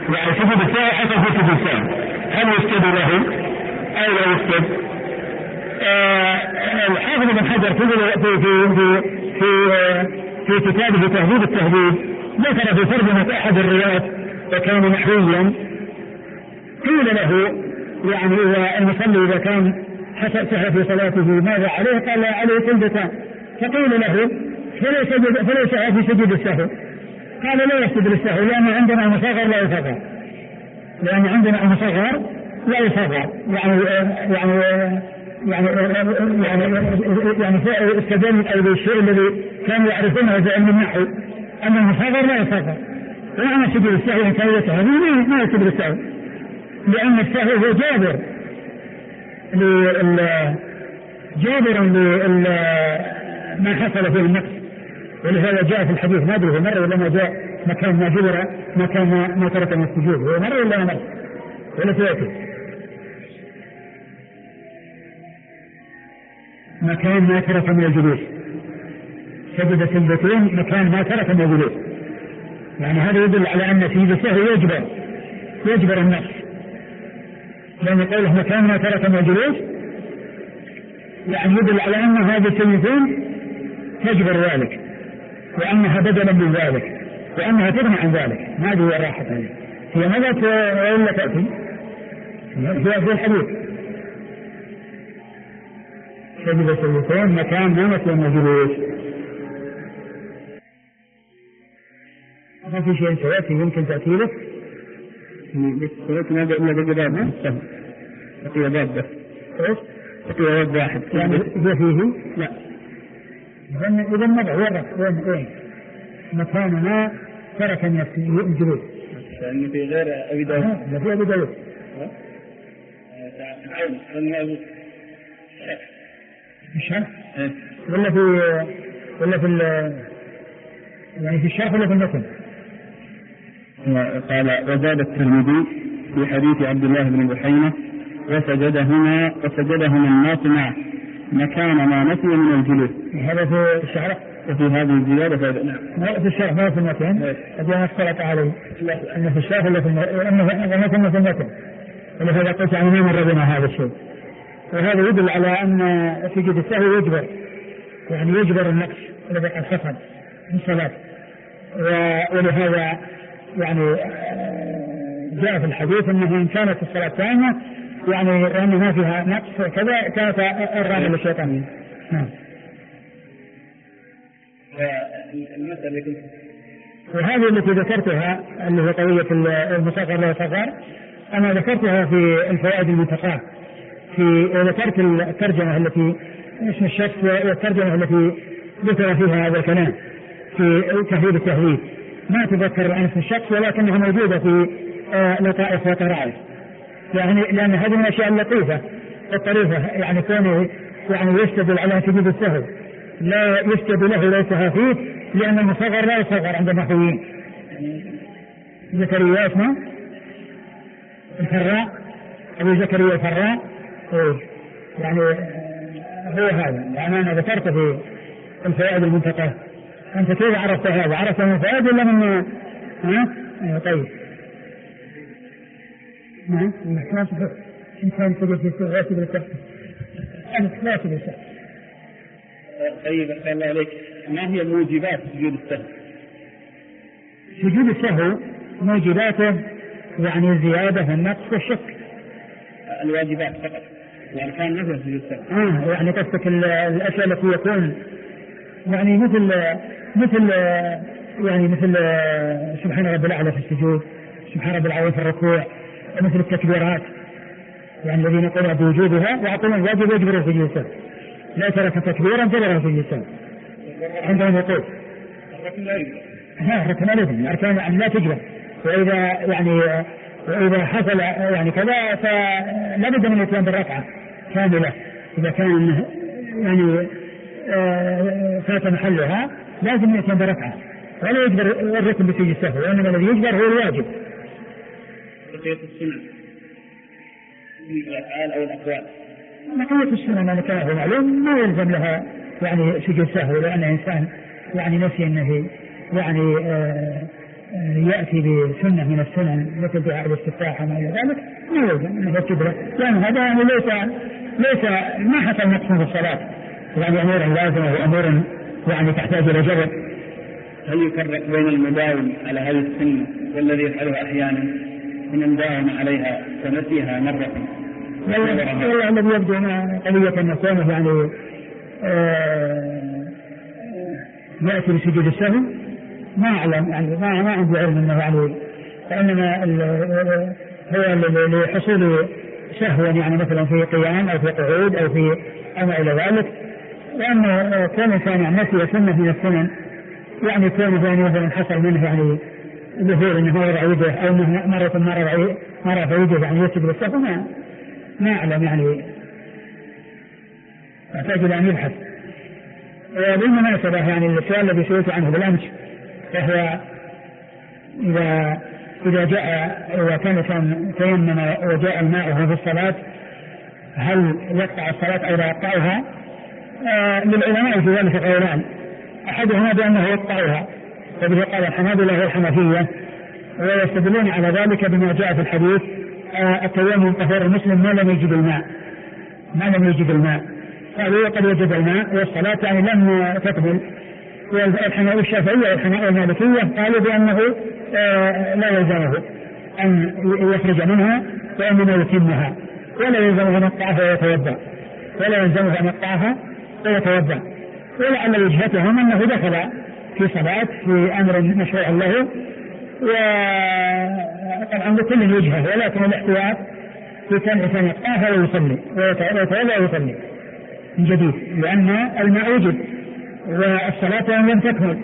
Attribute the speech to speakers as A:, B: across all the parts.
A: يعني سجود السهو حصل في سجود السهو، هل يسجد له أو لا يسجد؟ الحافظ ابن حجر في كتابه تهذيب التهذيب ذكر في ترجمة أحد الرواة وكان نحويا، قيل له يعني إذا المصلي إذا كان سهى في صلاته ماذا عليه؟ قال عليه سجدتان. فقيل له فليس في سجود السهو، قال لا يسجد للسهو لأن عندنا المصغر لا يصغر، لأن عندنا المصغر لا يصغر يعني استدل أو بالشيء الذي كانوا يعرفونه في علم النحو أن المصغر لا يصغر، وأنا سجود السهو إن كان يتهذي ما يسجد للسهو، لأن السهو هو جابر ما حصل فيه النقص، ولهذا جاء في الحديث ما أدري مرة ولا ما جاء مكان ما جبر مكان ما ترك من السجود، هو مرة ولا مرة ولا تأتي مكان ما ترك من الجلوس، سجد سجدتين مكان ما ترك من الجلوس، يعني هذا يدل على أن سجود السهو يجبر النقص، لأن قوله مكان ما ترك من الجلوس يعني يدل على أن هذه السجدتين تجبر ذلك، وأنها بدلا من ذلك، وأنها تغني عن ذلك. ما هذه الراحة هي ماذا ولا تأتي في الحديث سجد سجدتين مكان ما نسي الجلوس. ما في شيء سيأتي يمكن تأتيله سيأتي إلا بالجباب ما سهل تقي باب بس تقي باب واحد يعني إذا فيه لا إذا نضع وين مكان ما ترك الجلوس
B: لأن في غير أبي داود
A: لا في أبي داود الشرح ولا في يعني في الشرح ولا في المتن؟
B: قال وزاد الترمذي في حديث عبد الله بن بحينة وسجدهما الناس معه مكان ما نسي من الجلوس.
A: هذا في الشرح
B: وفي هذه الزيادة
A: نعم في الشرح ما في المتن أجل نسألك عليه أن في الشرح ولا في المتن، ولهذا قلت عن ما مر بنا هذا الشيء، وهذا يدل على أن سجود السهو يجبر النقص الذي قد حصل من الصلاة، ولهذا يعني جاء في الحديث أنه إن كانت الصلاة تامة يعني وأن ما فيها نقص كذا كانت الرامة للشيطانية. وهذه التي ذكرتها اللي هي قضية المصغر لا يصغر أنا ذكرتها في الفوائد المنتقاة، ذكرت الترجمة التي اسم الشخص والترجمة التي ذكر فيها هذا الكلام في تهذيب التهذيب، ما تذكر عن اسم الشخص ولكنها موجودة في لطائف وطرائف، يعني لأن هذه من الأشياء اللطيفة الطريفة، يعني كونه يعني يستدل على سجود السهو لا يسجد له لا يسهى فيه، لأن المصغر لا يصغر عند النحويين. زكريا اسمه الفراء أبو زكريا الفراء يعني هو هذا، يعني أنا ذكرت في الفوائد المنتقاة. أنت كيف عرفت هذا؟ عرفت من الفوائد ولا من طيب نعم إنسان سجد في السهو يسجد للسهو لا يسجد للسهو.
B: طيب أحسن الله عليك، ما هي موجبات سجود السهو؟
A: سجود السهو موجباته يعني الزيادة والنقص والشك.
B: الواجبات فقط يعني كان مثل سجود السهو
A: يعني قصدك الأشياء التي يكون يعني مثل سبحان رب الأعلى في السجود، سبحان رب العظيم في الركوع، مثل التكبيرات يعني الذين قلوا بوجوبها ويعطون الواجب يجبر سجود السهو، لا ترك تكبيرا جبر سجود السهو عندهم يقول الركن لا يجب الأركان يعني لا تجبر، وإذا حصل يعني كذا فلا بد من الاتيان بالركعة كاملة، إذا كان يعني فات محلها لازم الاتيان بركعة ولا يجبر الركن بسجود السهو، وإنما الذي يجبر هو الواجب.
B: بقية السنة الأفعال أو الأقوال
A: بقية السنة يعني كان هو معلوم ما يلزم لها يعني سجود السهو، لأن إنسان يعني نسي أنه يعني يأتي بسنة من السنن مثل دعاء الاستفتاح وما إلى ذلك ما يلزم أنه يسجد له، لأن هذا يعني ليس ما حصل نقص في الصلاة، يعني أمور لازمة وأمور يعني تحتاج إلى جبر.
B: هل يفرق بين المداوم على هذه السنة والذي يفعلها أحيانا من داوم عليها ونسيها مرة؟
A: والله الذي يبدو أن قضية أن كونه يعني يأتي بسجود السهو ما أعلم، يعني ما عندي علم أنه يعني، فإنما هو لحصول سهو يعني مثلا في قيام أو في قعود أو في أما إلى ذلك، لأنه كان نسي سنة من السنن، يعني كان ثاني مثلا حصل منه يعني ظهور أنه يضع يده أو مرة في يده يعني يسجد بالسهو، ما أعلم يعني، أحتاج إلى أن يبحث. وبالمناسبة يعني السؤال الذي سئلت عنه بالأمس، فهو إذا كان تيمم وجاء الماء في الصلاة هل يقطع الصلاة أو لا يقطعها؟ للعلماء في ذلك قولان، أحدهما بأنه يقطعها، وبه قال الحنابلة والحنفية، ويستدلون على ذلك بما جاء في الحديث التيمم طهور المسلم ما لم يجد الماء، قالوا قد وجد الماء والصلاة يعني لم تكمل. والحنابلة الشافعية والمالكية قالوا بأنه لا يلزمه أن يخرج منها وإنما يتمها، ولا يلزمه أن يقطعها ويتوضأ. ولعل وجهتهم أنه دخل في صلاة في أمر مشروع له، وطبعا لكل وجهه، ولكن الاحتياط في كان الإنسان يقطعها ويتوضأ ويصلي من جديد، لأن الماء وجد والصلاة لم تكمل.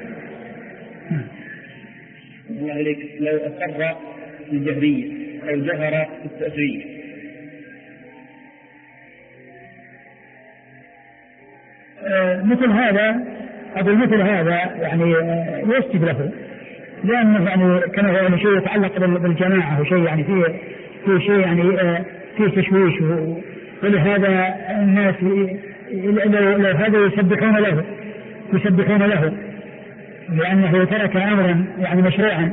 B: الله عليك، لو أسر الجهرية أو جهر التأثيرية
A: مثل هذا يعني يسجد له، لأنه يعني كان هو شيء يتعلق بالجماعة وشيء يعني فيه شيء يعني فيه تشويش، ولهذا الناس لو هذا يسبحون له لأنه ترك أمرا يعني مشروعا.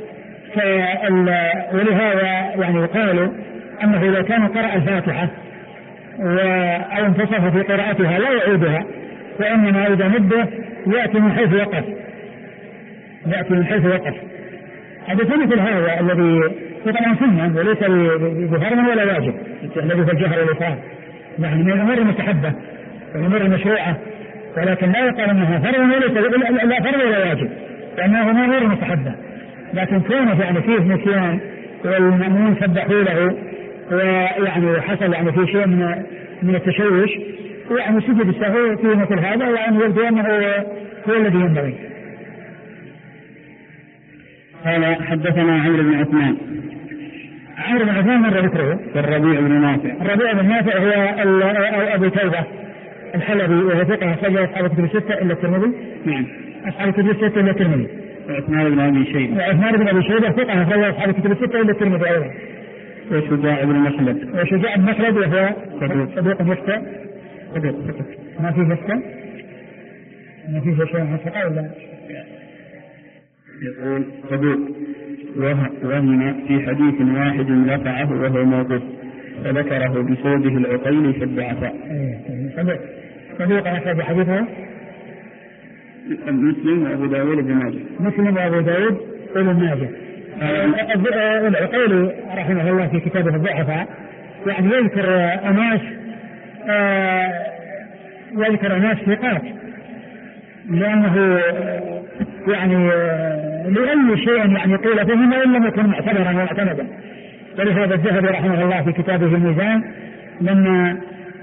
A: ولهذا يعني قالوا أنه لو كان قرأ الفاتحة أو انتصف في قراءتها لا يعيدها، وإنما إذا مده يأتي من حيث وقف. هذا مثل هذا الذي طبعا سنة وليس بفرض ولا واجب، الذي في الجهر والإفراد يعني من الأمور المستحبة والأمور المشروعة، ولكن لا يقال أنها فرض وليس لا فرض ولا واجب، لأنه أمور مستحبة. لكن كونه يعني فيه نسيان والمأمون سبحوا له ويعني حصل يعني في شيء من التشوش، يعني سجد السهو في مثل هذا، وأن يبدو أنه هو الذي ينبغي.
B: قال حدثنا عمرو بن عثمان
A: مر ذكره،
B: والربيع بن نافع
A: هو أبو توبة الحلبي، وهو ثقة أخرج أصحاب الكتب الستة إلا الترمذي.
B: نعم،
A: أصحاب الكتب الستة إلا الترمذي.
B: وعثمان بن أبي شيبة
A: ثقة أخرج أصحاب الكتب الستة إلا الترمذي أيضا.
B: وشجاع بن مخلد
A: وهو صدوق يفتى، ما فيه شيء من الثقة ولا؟
B: يقول صدوق وهم في حديث واحد رفعه وهو موقوف، فذكره بسوده العقيل في الضعفاء.
A: صدوق أخرج حديثه
B: مسلم وأبو داود بن ماجه.
A: وابن ماجه. العقيلي رحمه الله في كتابه الضعفاء يعني يذكر أناس ثقات، لأنه يعني لأي شيء يعني قيل فيهم وإن لم يكن معتبرا ومعتمدا. ولهذا الذهبي رحمه الله في كتابه الميزان لما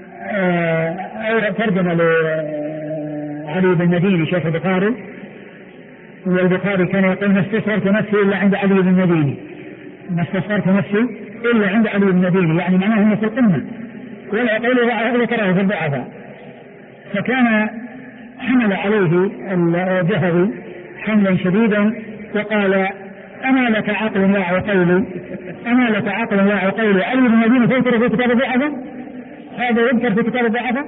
A: ترجم لعلي بن المديني شيخ البخاري، والبخاري كان يقول ما استصغرت نفسي إلا عند علي بن المديني، يعني معناه أنه في القمة، ولا يقول ذكره في الضعفاء. فكان حمل عليه الذهبي حملا شديدا وقال أما لك عقل لا عقيل علي بن المديني تذكر في كتاب الضعفاء، هذا يذكر في كتاب الضعفاء،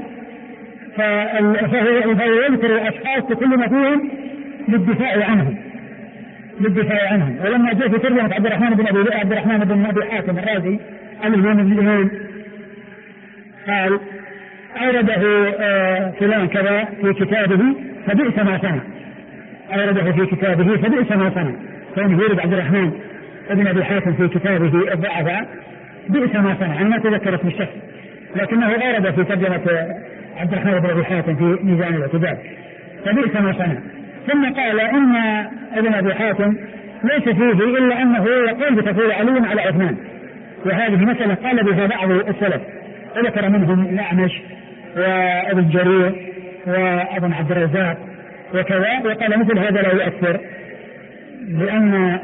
A: فهو يذكر أشخاص كل ما فيهم للدفاع عنهم، للدفاع عنهم. ولما جاء في ترجمة عبد الرحمن بن أبي حاتم الرازي اليوم قال أورده فلان كذا في كتابه فبئس ما صنع، أورده في كتابه فبئس ما صنع. كان يورد عبد الرحمن بن أبي حاتم في كتابه الضعفاء بئس ما صنع. أنا ما تذكر اسم الشخص لكنه أورد في ترجمة عبد الرحمن بن أبي حاتم في ميزان الاعتدال فبئس ما صنع. ثم قال إن ابن أبي حاتم ليس فيه إلا أنه يقول بتفضيل علي على عثمان، وهذه مسألة قال بها بعض السلف وذكر منهم الأعمش وابن جرير وابن عبد الرزاق وكذا، وقال مثل هذا لا يؤثر، لأن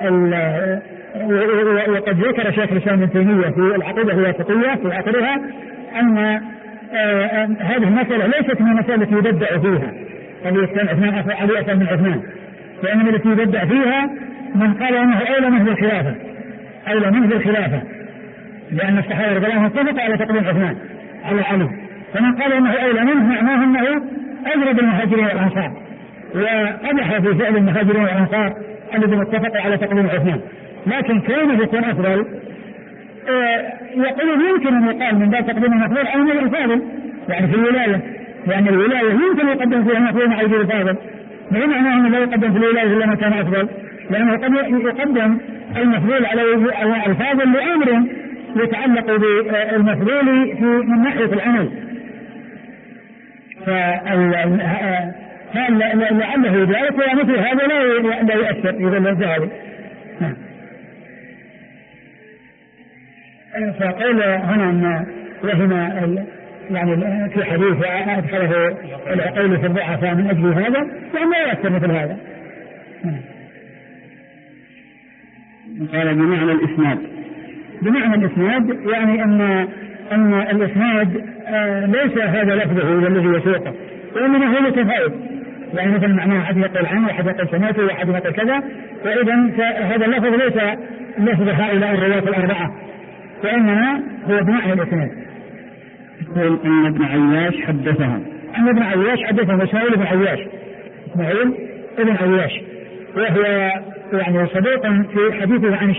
A: وقد ذكر شيخ الإسلام ابن تيمية في العقيدة الواسطية في آخرها أن هذه المسألة ليست من المسألة التي يبدع فيها علي أفضل من عثمان، وإنما التي يبدع فيها من قال أنه أولى منه الخلافة، لأن الصحابة رضي الله عنهم اتفقوا على تقديم عثمان على علي، فمن قال أنه أولى منه معناه أنه أجرد المهاجرين والأنصار وقدح في فعل المهاجرين والأنصار الذين اتفقوا على تقديم عثمان. لكن كونه يكون أفضل يقولون يمكن أن يقال من باب تقديم المفضول على النبي الفاضل، يعني في الولاية، لأن الولاية يمكن يقدم فيها المفضول مع النبي الفاضل، ما معناه أنه لا يقدم في الولاية إلا ما كان أفضل، لأنه قد يقدم المفضول على الفاضل لأمر يتعلق بالمفضول من ناحية العمل، فلعله ذلك ومثل هذا لا يؤثر إذا لم ذلك. فقال هنا أن وهم يعني في حديث أدخله العقيل في الضعفاء من أجل هذا، يعني لا يؤثر مثل هذا.
B: قال
A: بمعنى الإسناد يعني أن الإسناد ليس هذا لفظه الذي يسوقه، وإنما هو متفاوت، يعني مثل معناه أحد يقول عنه وأحد يقول سمعته وأحد يقول كذا، وإذا هذا اللفظ ليس لفظ هؤلاء الرواة الأربعة، وإنما هو بمعنى الإسناد.
B: يقول أن ابن عياش حدثهم،
A: إسماعيل بن عياش وهو يعني صدوق في حديثه عن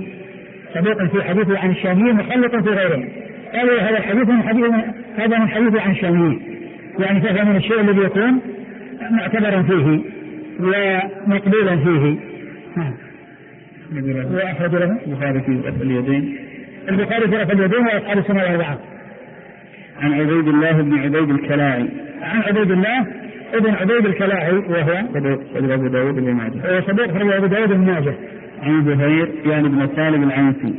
A: الشاميين، مخلط في غيرهم. قالوا هذا الحديث من حديثه عن الشاميين، يعني فهو من الشيء الذي يكون معتبرا فيه ومقبولا فيه. وأخرج له
B: البخاري في رفع اليدين
A: وأصحاب السنة الأربعة.
B: عن عبيد الله بن عبيد الكلاعي،
A: ابن عبيد الكلاعي وهو
B: صدوق أبو داود بن ماجه،
A: صدوق أبو داود بن ماجه.
B: عن زهير يعني بن سالم العنسي،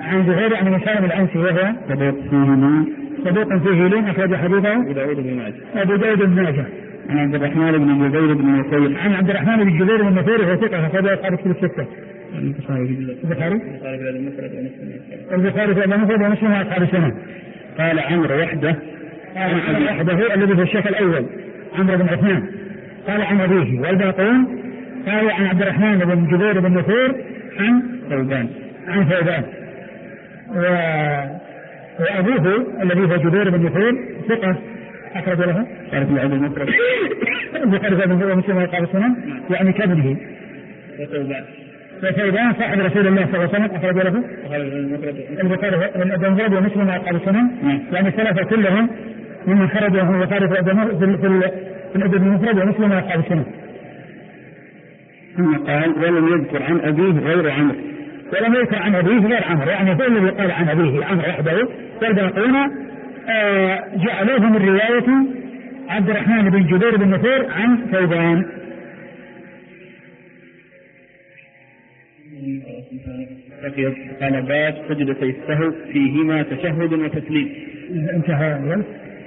A: وهو صدوق فيه لين أخرج حديثه أبو داود بن ماجه.
B: عن عبد الرحمن بن جبير بن نفير،
A: وهو ثقة أخرج أصحاب الكتب الستة. البخاري في المفرد ومسلم وأصحاب السنن.
B: قال عمرو وحده
A: الذي في الشيخ الأول عمرو بن عثمان، قال عن أبيه، والباقون قال عن عبد الرحمن بن جبير بن نفير عن ثوبان. وأبوه الذي هو جبير بن نفير ثقة أخرج له البخاري في ومسلم وأصحاب السنن، يعني كابنه. وثوبان صاحب رسول الله صلى الله عليه وسلم أخرج له البخاري ومسلم وأصحاب السنن، يعني ثلاثة كلهم ممن خرج له البخاري في الأدب المفرد ومسلم وأصحاب السنن.
B: ثم قال ولم يذكر عن أبيه غير عمرو،
A: يعني هو الذي قال عن أبيه عمرو وحده، والباقون جعلوه من رواية عبد الرحمن بن جبير بن نفير عن ثوبان.
B: قال باب سجدتي السهو فيهما تشهد وتسليم.
A: انتهى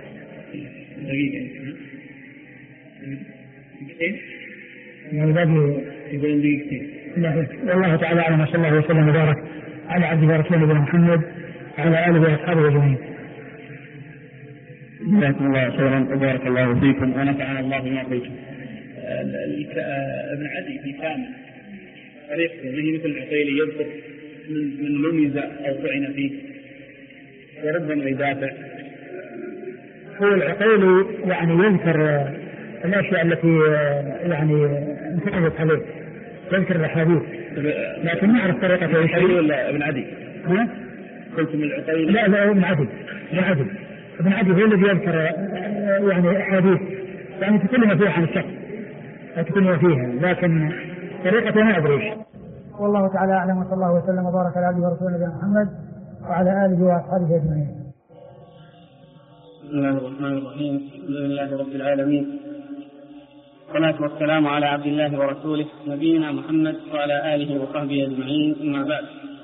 A: يعني باقي
B: يقولون دقيقتين.
A: والله تعالى أعلم، صلى الله وسلم وبارك على عبده ورسوله نبينا محمد وعلى آله وأصحابه أجمعين.
B: جزاكم الله خيرا وبارك الله فيكم ونفعنا الله بما قلتم. ابن عدي في كامل طريقته به مثل العقيلي يذكر من لمز أو طعن فيه وربما يدافع.
A: هو العقيلي يعني يذكر الأشياء التي يعني انتقدت عليه، يذكر الأحاديث لكن ما أعرف طريقته إيش
B: ولا ابن عدي؟
A: ها؟
B: قلت من العقيل؟
A: لا ابن عدي. ابن عدي هو الذي يذكر يعني حديث يعني تكلم فيها عن الشخص تكلم فيها، لكن طريقته ما أدري. والله تعالى أعلم، وصلى الله وسلم وبارك على عبده ورسوله نبينا محمد وعلى آله وأصحابه أجمعين.
B: بسم الله الرحمن الرحيم. الحمد لله رب العالمين، والصلاة والسلام على عبد الله ورسوله نبينا محمد وعلى آله وصحبه أجمعين، أما بعد.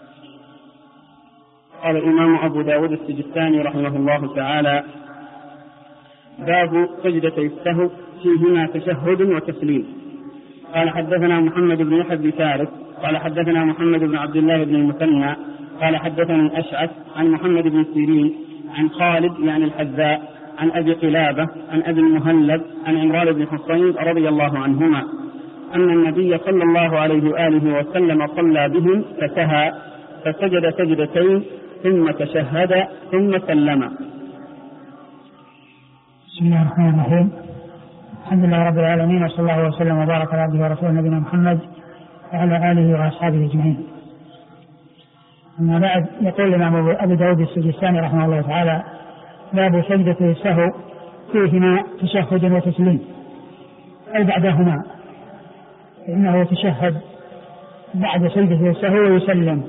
B: قال الإمام أبو داود السجستاني رحمه الله تعالى: باب سجدتي السهو فيهما تشهد وتسليم. قال حدثنا محمد بن يحيى بن ثالث قال حدثنا محمد بن عبد الله بن المثنى قال حدثني أشعث عن محمد بن سيرين عن خالد يعني الحذاء عن أبي قلابة عن أبي المهلب عن عمران بن حصين رضي الله عنهما أن النبي صلى الله عليه وآله وسلم صلى بهم فسهى فسجد سجدتين ثم تشهد ثم سلم.
A: بسم الله الرحمن الرحيم. الحمد لله رب العالمين، وصلى الله وسلم وبارك على عبده ورسوله نبينا محمد وعلى آله وأصحابه أجمعين. أما بعد، يقول الإمام أبو داود السجستاني رحمه الله تعالى: باب سجدة السهو فيهما تشهد وتسليم، أي بعدهما، إنه يتشهد بعد سجدة السهو ويسلم،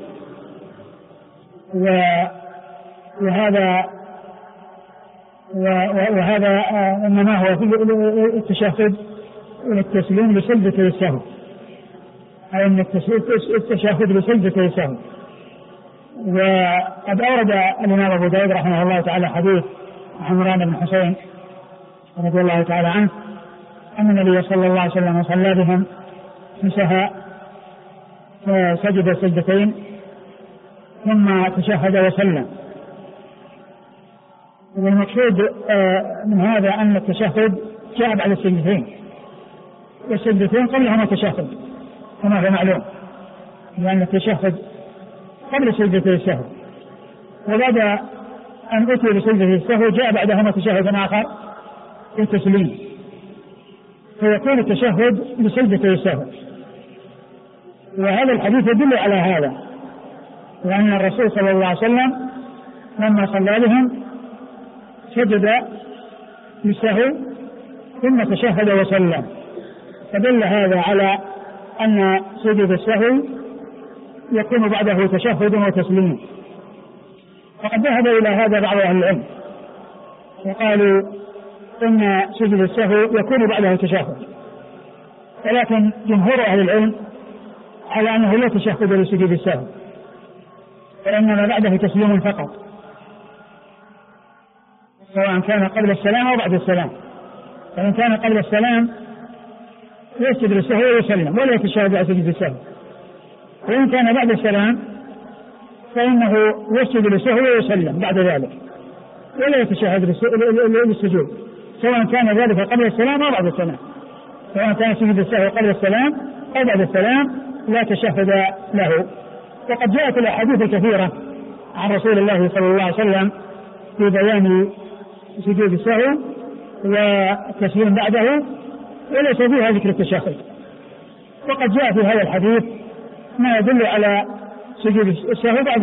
A: وهذا إنما هو في التشهد والتسليم لسجدة السهو، أي أن التشهد لسجدة السهو. وقد أورد الإمام أبو داود رحمه الله تعالى حديث عمران بن حصين رضي الله تعالى عنه أن النبي صلى الله عليه وسلم صلى بهم فسهى فسجد سجدتين ثم تشهد وسلم. والمقصود من هذا أن التشهد جاء بعد السجدتين، والسجدتين قبلهما التشهد كما هو معلوم، لأن التشهد قبل سجدة السهو، وبعد أن أتي بسجدة السهو جاء بعدهما تشهد آخر التسليم، فيكون التشهد بسجدة السهو. وهذا الحديث يدل على هذا، وأن الرسول صلى الله عليه وسلم لما صلى بهم سجد للسهو ثم تشهد وسلم، فدل هذا على أن سجود السهو يكون بعده تشهد وتسليم. وقد ذهب إلى هذا بعض أهل العلم وقالوا إن سجود السهو يكون بعده تشهد، ولكن جمهور أهل العلم على أنه لا تشهد لسجود السهو، وإنما بعده تسليم فقط، سواء كان قبل السلام أو بعد السلام. فإن كان قبل السلام يسجد للسهو ويسلم ولا يتشهد على سجود السهو، وإن كان بعد السلام فإنه يسجد للسهو ويسلم بعد ذلك ولا يتشهد للسجود، سواء كان ذلك قبل السلام أو بعد السلام. سواء كان سجود السهو قبل السلام أو بعد السلام لا تشهد له. وقد جاءت الأحاديث الكثيرة عن رسول الله صلى الله عليه وسلم في بيان سجود السهو والتسليم بعده وليس فيها ذكر التشهد. وقد جاء في هذا الحديث ما يدل على سجود السهو بعد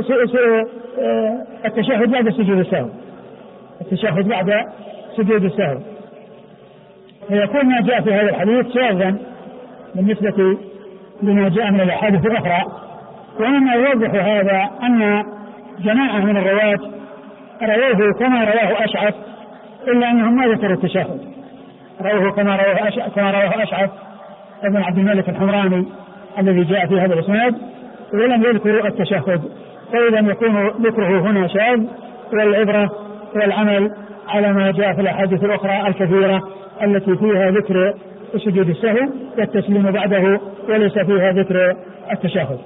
A: التشهد بعد سجود السهو، التشهد بعد سجود السهو، فيكون ما جاء في هذا الحديث شاذا بالنسبة لما جاء من الأحاديث الأخرى. ومما يوضح هذا أن جماعة من الرواة رواه كما رواه أشعث، إلا أنهم ما ذكروا التشهد، رواه كما رواه أشعث ابن عبد الملك الحمراني الذي جاء في هذا الإسناد، ولم يذكروا التشهد. فإذا يكون ذكره هنا شاذ، والعبرة والعمل على ما جاء في الأحاديث الأخرى الكثيرة التي فيها ذكر سجود السهو والتسليم بعده وليس فيها ذكر التشهد.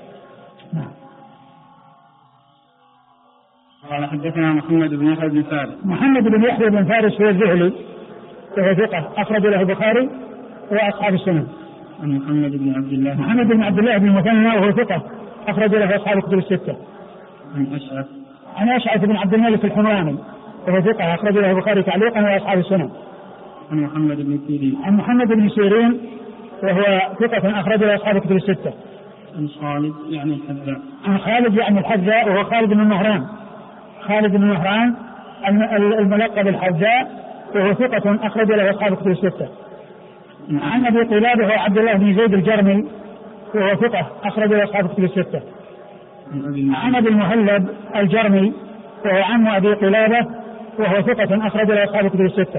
B: قال حدثنا محمد بن يحيى بن فارس.
A: محمد بن يحيى بن فارس هو الذهلي وهو ثقة أخرج له البخاري وأصحاب السنن.
B: عن محمد بن عبد الله.
A: محمد بن عبد الله بن المثنى وهو ثقة أخرج له أصحاب الكتب الستة. عن أشعث بن عبد الملك الحمراني وهو ثقة أخرج له البخاري تعليقا وأصحاب السنن.
B: عن محمد بن سيرين.
A: عن محمد بن سيرين وهو ثقة أخرج له أصحاب الكتب الستة.
B: عن خالد يعني الحذاء.
A: عن خالد يعني الحذاء وهو خالد بن مهران. خالد بن مهران الملقب الحذاء وهو ثقة أخرج له أصحاب كتب الستة. عن أبي قلابة هو عبد الله بن زيد الجرمي وهو ثقة أخرج له أصحاب كتب الستة. عن أبي المهلب الجرمي وهو عم أبي قلابة وهو ثقة أخرج له أصحاب كتب الستة.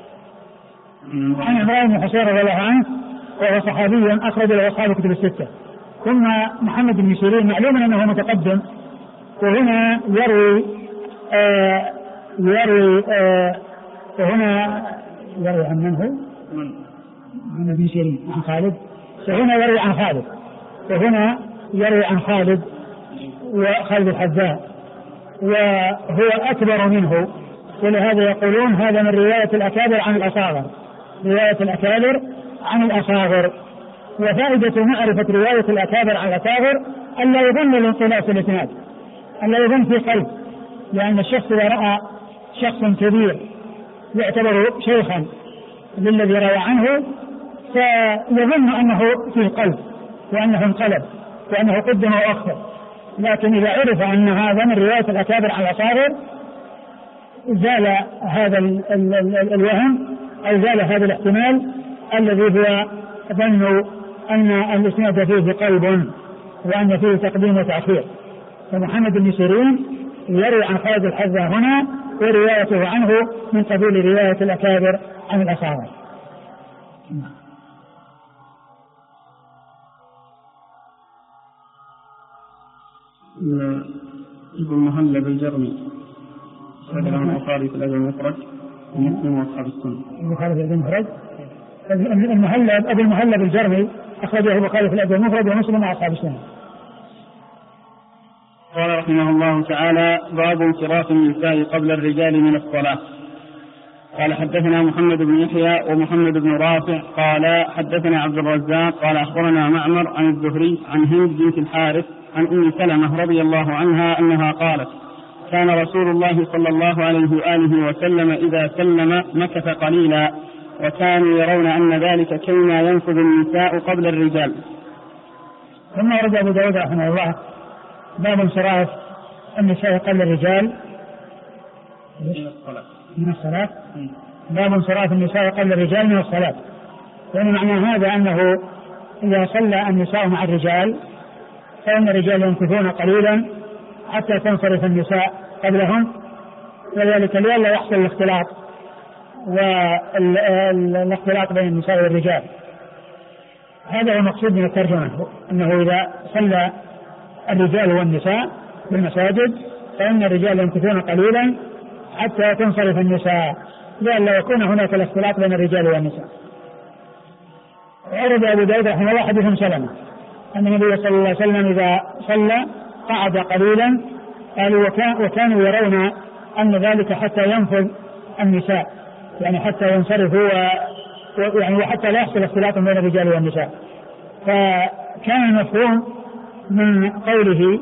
A: عن عمران بن حصير رضي الله عنه وهو صحابي أخرج له أصحاب كتب الستة. ثم محمد بن سيرين معلوم أنه متقدم، وهنا يروي عن من هو؟ عن ابن سيرين عن خالد، وهنا يروي عن خالد، وهنا يروي عن خالد وخالد الحذاء وهو أكبر منه، ولهذا يقولون هذا من رواية الأكابر عن الأصاغر، رواية الأكابر عن الأصاغر. وفائدة معرفة رواية الأكابر عن الأصاغر أن لا يظن الانطلاق في الإسناد، أن لا يظن في قلب، لأن الشخص إذا رأى شخص كبير يعتبر شيخا للذي روى عنه فيظن أنه في قلب وأنه انقلب وأنه قدم وأخر، لكن إذا عرف أن هذا من رواية الأكابر عن الأصاغر زال هذا الوهم أو زال هذا الاحتمال الذي هو ظن أن الإسناد فيه قلب وأن فيه تقديم وتأخير. فمحمد بن سيرين يروي عن خالد الحذاء هنا وروايته عنه من قبيل رواية الأكابر عن الأصاغر.
B: ابن المهلب الجرمي صدر عن البخاري في الأدب المفرد ومسلم وأصحاب السنة.
A: البخاري في الأدب المفرد أبو المهلب الجرمي أخرجه البخاري في الأدب المفرد ومسلم وأصحاب السنة.
B: قال رحمه الله تعالى: باب انصراف النساء قبل الرجال من الصلاة. قال حدثنا محمد بن يحيى ومحمد بن رافع قال حدثنا عبد الرزاق قال أخبرنا معمر عن الزهري عن هند بنت الحارث عن أم سلمة رضي الله عنها أنها قالت: كان رسول الله صلى الله عليه وآله وسلم إذا سلم مكث قليلا، وكانوا يرون أن ذلك كيما ينفذ النساء قبل الرجال.
A: ثم ورد أبو داود رحمه الله باب انصراف النساء قبل الرجال من الصلاة. باب انصراف النساء قبل الرجال من الصلاة، يعني معنى هذا أنه إذا صلى النساء مع الرجال فإن الرجال يمكثون قليلا حتى تنصرف النساء قبلهم، وذلك لئلا يحصل الاختلاط والاختلاط بين النساء والرجال. هذا هو المقصود من الترجمة، أنه إذا صلى الرجال والنساء في المساجد فإن الرجال يمكثون قليلا حتى تنصرف النساء لئلا يكون هناك الاختلاط بين الرجال والنساء. وعرض أبو داود رحمه الله حديث سلمة أن النبي صلى الله عليه وسلم إذا صلى قعد قليلا، قالوا وكانوا يرون أن ذلك حتى ينفذ النساء، يعني حتى ينصرفوا يعني وحتى لا يحصل اختلاط بين الرجال والنساء. فكان المفهوم من قوله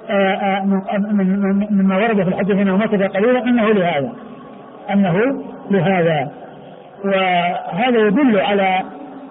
A: مما ورد في الحديث انه مكث قليلا انه لهذا، وهذا يدل على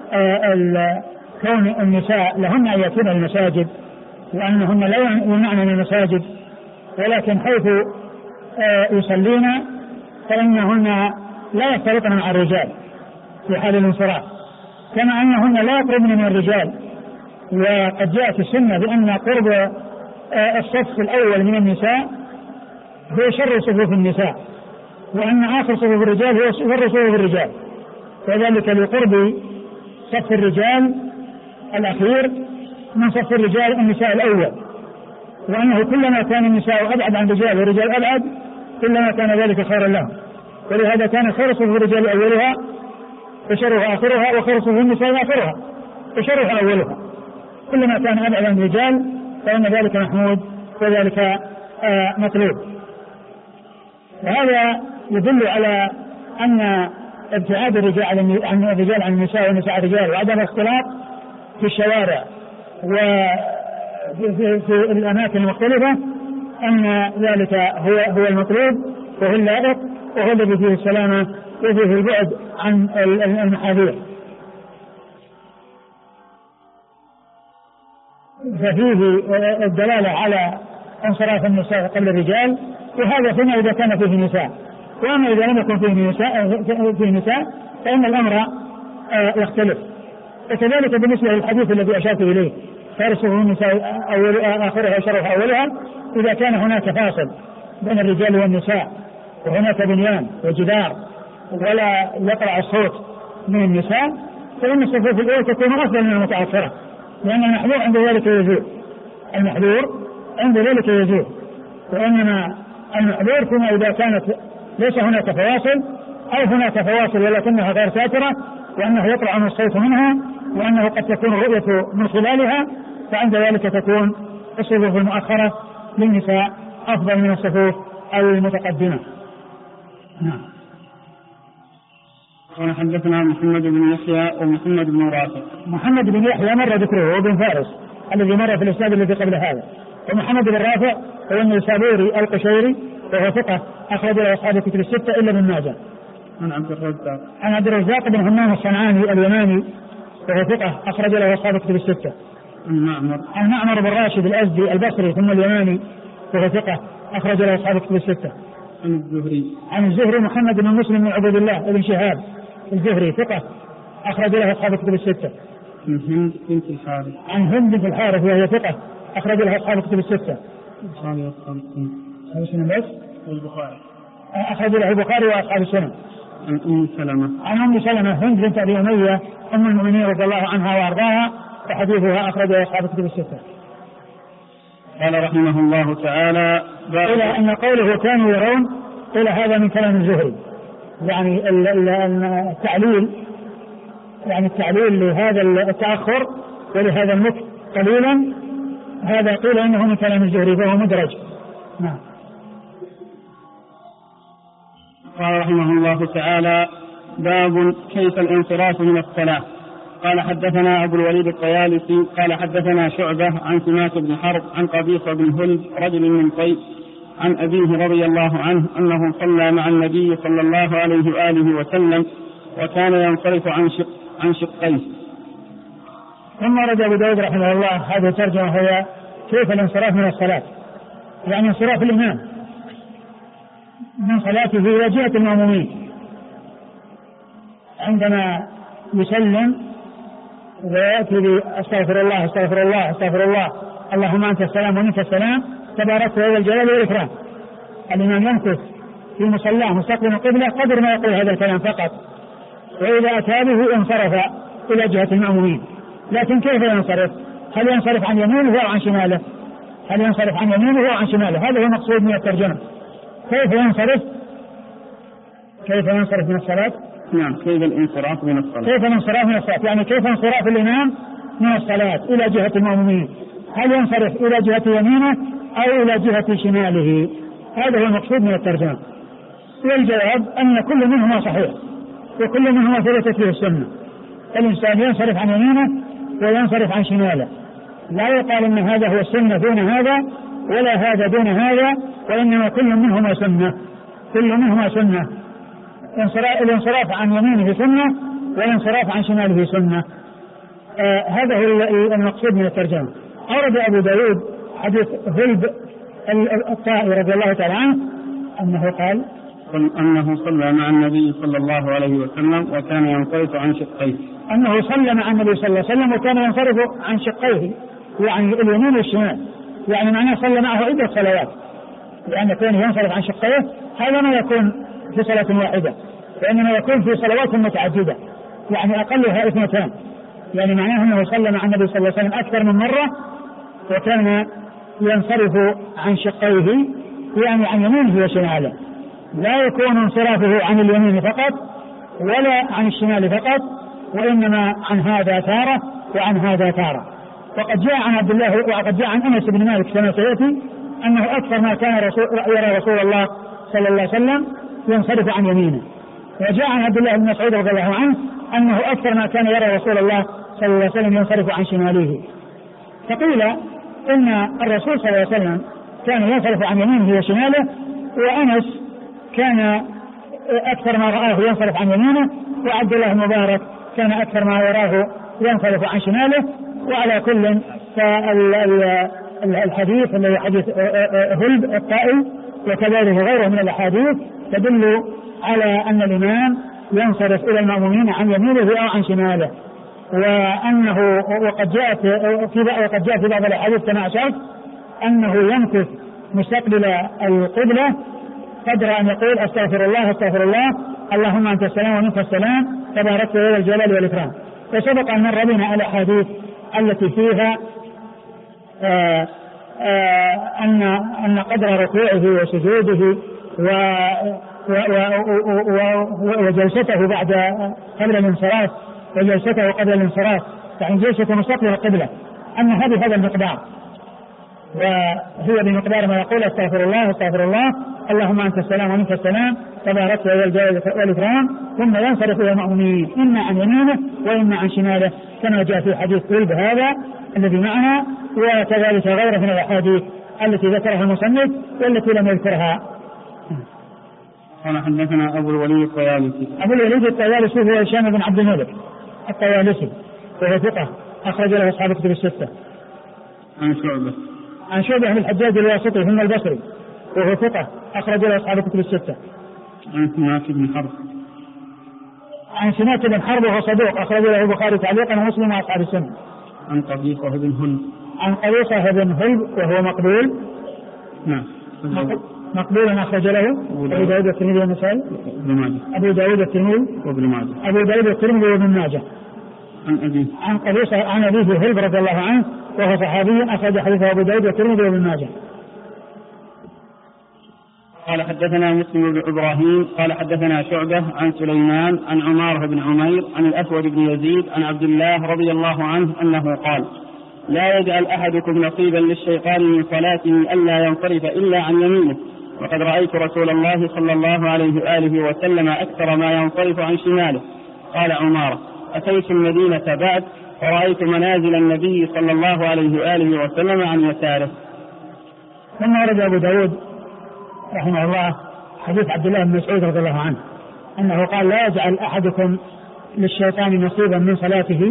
A: كون النساء لهن ان ياتون المساجد وانهن لا يمنعن من المساجد، ولكن حيث يصلين فانهن لا يختلطن مع الرجال في حال الانصراف، كما انهن لا يقربن من الرجال. وقد جاءت السنة بأن قرب الصف الأول من النساء هو شر صفوف النساء، وأن آخر صفوف الرجال هو شر صفوف الرجال، وذلك لقرب صف الرجال الأخير من صف الرجال النساء الأول، وأنه كلما كان النساء أبعد عن الرجال والرجال أبعد كلما كان ذلك خيرا لهم، ولهذا كان خير صفوف الرجال أولها وشرها آخرها، وخير صفوف النساء آخرها وشرها أولها. كلما كان أبعد عن الرجال فإن ذلك محمود وذلك مطلوب. وهذا يدل على أن ابتعاد الرجال عن النساء والنساء عن الرجال وعدم الاختلاط في الشوارع وفي الأماكن المختلفة أن ذلك هو المطلوب وهو اللائق وهو الذي فيه السلامة وفيه البعد عن المحاذير. ففيه الدلالة على انصراف النساء قبل الرجال، وهذا فيما إذا كان فيه نساء. وأما إذا لم يكن فيه نساء فإن الأمر يختلف. وكذلك بالنسبة للحديث الذي أشرت إليه فارسه النساء آخرها وشرف أولها، إذا كان هناك فاصل بين الرجال والنساء وهناك بنيان وجدار ولا يطلع الصوت من النساء فإن الصفوف الأولى تكون أفضل من المتأخرة، لأن المحذور عند ذلك يزول. المحذور عند ذلك يزول، وإنما المحذور فيما إذا كانت ليس هناك فواصل أو هناك فواصل ولكنها غير ساترة، وأنه يطلع من الصوت منها، وأنه قد تكون الرؤية من خلالها، فعند ذلك تكون الصفوف المؤخرة للنساء أفضل من الصفوف المتقدمة. نعم.
B: قال حدثنا محمد بن يحيى ومحمد بن رافع.
A: محمد بن يحيى مر ذكره وابن فارس الذي مر في الإسناد الذي قبل هذا، ومحمد بن رافع هو النيسابوري القشيري وهو ثقة أخرج له أصحاب الكتب الستة إلا ابن ماجه. عن عبد الرزاق بن همام الصنعاني اليماني وهو ثقة أخرج له أصحاب الكتب الستة. عن معمر بن راشد الأزدي البصري ثم اليماني وهو ثقة أخرج له أصحاب الكتب الستة. عن الزهري محمد بن مسلم بن عبد الله بن شهاب الزهري ثقة أخرج له أصحاب الكتب الستة. عن هند بنت الحارث وهي ثقة أخرج له أصحاب الكتب الستة. أخرج له البخاري وأصحاب السنن. عن أم سلمة هند بنت أبي أمية أم المؤمنين رضي الله عنها وأرضاها، وحديثها أخرج له أصحاب الكتب الستة.
B: قال رحمه الله تعالى
A: إلى أن قوله كانوا يرون إلى هذا من كلام الزهري، يعني التعليل لهذا التأخر ولهذا المكت قليلا، هذا قيل إنه من كلام الزهري فهو مدرج. نعم.
B: قال رحمه الله تعالى باب كيف الانصراف من الصلاة. قال حدثنا أبو الوليد الطيالسي قال حدثنا شعبة عن سماك بن حرب عن قبيصة بن هلب رجل من طيب عن أبيه رضي الله عنه أنه صلى مع النبي صلى الله عليه وآله وسلم وكان ينصرف عن شقيه.
A: ثم رد أبو داود رحمه الله هذه الترجمة هي كيف الانصراف من الصلاة، يعني انصراف الإمام من صلاته إلى جهة المأمومين عندما يسلم ويأتي أستغفر الله أستغفر الله أستغفر الله اللهم أنت السلام ومنك السلام تبارك وتعالى الجلال والإكرام. الإمام يمكث في مصلاه مستقبل القبلة قدر ما يقول هذا الكلام فقط، وإذا أتى به انصرف إلى جهة المأمومين. لكن كيف ينصرف؟ هل ينصرف عن يمينه أو عن شماله؟ هل ينصرف عن يمينه أو عن شماله؟ هذا هو المقصود من الترجمة. كيف ينصرف من الصلاة؟
B: نعم. كيف الانصراف من الصلاة؟
A: كيف الانصراف من الصلاة، يعني كيف انصراف الإمام من الصلاة إلى جهة المأمومين؟ هل ينصرف إلى جهة يمينه أو إلى جهة شماله؟ هذا هو المقصود من الترجمة. والجواب أن كل منهما صحيح وكل منهما ثبتت فيه السنة. الإنسان ينصرف عن يمينه وينصرف عن شماله، لا يقال أن هذا هو السنة دون هذا ولا هذا دون هذا، وإنما كل منهما سنة. الانصراف عن يمينه سنة والانصراف عن شماله سنة. هذا هو المقصود من الترجمة. أورد أبو داود حديث هلب الطائي رضي الله تعالى عنه أنه قال
B: أنه صلى مع النبي صلى الله عليه وسلم وكان ينصرف عن شقيه.
A: أنه صلى مع النبي صلى الله عليه وسلم وكان ينصرف عن شقيه، يعني اليمين والشمال، يعني معناه صلى معه عدة صلوات، لأن كان ينصرف عن شقيه هذا ما يكون في صلاة واحدة، وإنما يكون في صلوات متعددة، يعني أقلها 2، يعني معناه أنه صلى مع النبي صلى الله عليه وسلم أكثر من مرة وكان ينصرف عن شقيه، يعني عن يمينه وشماله، لا يكون انصرافه عن اليمين فقط ولا عن الشمال فقط، وإنما عن هذا تارة وعن هذا تارة. وقد جاء عن عبد الله وقد جاء عن أنس بن مالك كما سيأتي أنه أكثر ما كان يرى رسول الله صلى الله عليه وسلم ينصرف عن يمينه. وجاء عن عبد الله بن مسعود رضي الله عنه أنه أكثر ما كان يرى رسول الله صلى الله عليه وسلم ينصرف عن شماله. فقيل إن الرسول صلى الله عليه وسلم كان ينصرف عن يمينه وشماله، وأنس كان أكثر ما رآه ينصرف عن يمينه، وعبد الله المبارك كان أكثر ما يراه ينصرف عن شماله. وعلى كل فالحديث الذي حديث هلب الطائي وكذلك غيره من الأحاديث تدل على أن الإمام ينصرف إلى المأمومين عن يمينه أو عن شماله، وأنه وقد جاء في بعض الأحاديث كما أشرت أنه يمكث مستقبل القبلة قدر أن يقول أستغفر الله أستغفر الله اللهم أنت السلام ومنك السلام تبارك يا الجلال والإكرام. وسبق أن مر بنا الأحاديث التي فيها أن قدر ركوعه وسجوده وجلسته قبل الانصراف وجلسته قبل الانصراف، يعني جلسة مستقبل القبلة، أن هذا المقدار، وهي بمقدار ما يقول أستغفر الله أستغفر الله اللهم أنت السلام ومنك السلام تبارك يا الجلال والإكرام، ثم ينصرف إلى المأمومين إما عن يمينه وإما عن شماله كما جاء في حديث قلب هذا الذي معنا، وكذلك غيره من الأحاديث التي ذكرها المصنف والتي لم يذكرها.
B: قال حدثنا أبو الوليد الطيالسي.
A: أبو الوليد الطيالسي هو هشام بن عبد الملك الطيالسي وهو ثقة أخرج له أصحاب الكتب الستة. عن شعبة بن الحجاج الواسطي ثم البصري وهو ثقة أخرج له أصحاب الكتب الستة.
B: عن
A: سماك بن حرب وهو صدوق أخرج له البخاري تعليقا ومسلم وأصحاب السنة.
B: عن قبيصة بن هلب.
A: عن قبيصة بن هلب وهو مقبول.
B: نعم.
A: مقبول أخرج له أبو داود والترمذي والنسائي. أبو داود والترمذي
B: وابن ماجه.
A: أبو داود والترمذي وابن ماجه. عن قبيصة عن أبيه هلب رضي الله عنه وهو صحابي أخرج حديثه أبو داود والترمذي وابن ماجه.
B: قال حدثنا مسلم بن إبراهيم قال حدثنا شعبة عن سليمان عن عمارة بن عمير عن الأسود بن يزيد عن عبد الله رضي الله عنه أنه قال لا يجعل أحدكم نصيبا للشيطان من صلاته ألا ينصرف إلا عن يمينه، وقد رأيت رسول الله صلى الله عليه وآله وسلم أكثر ما ينصرف عن شماله. قال عمارة أتيت المدينة بعد فرأيت منازل النبي صلى الله عليه وآله وسلم عن يساره.
A: ثم ورد أبو داود رحمه الله حديث عبد الله بن مسعود رضي الله عنه أنه قال لا يجعل أحدكم للشيطان نصيبا من صلاته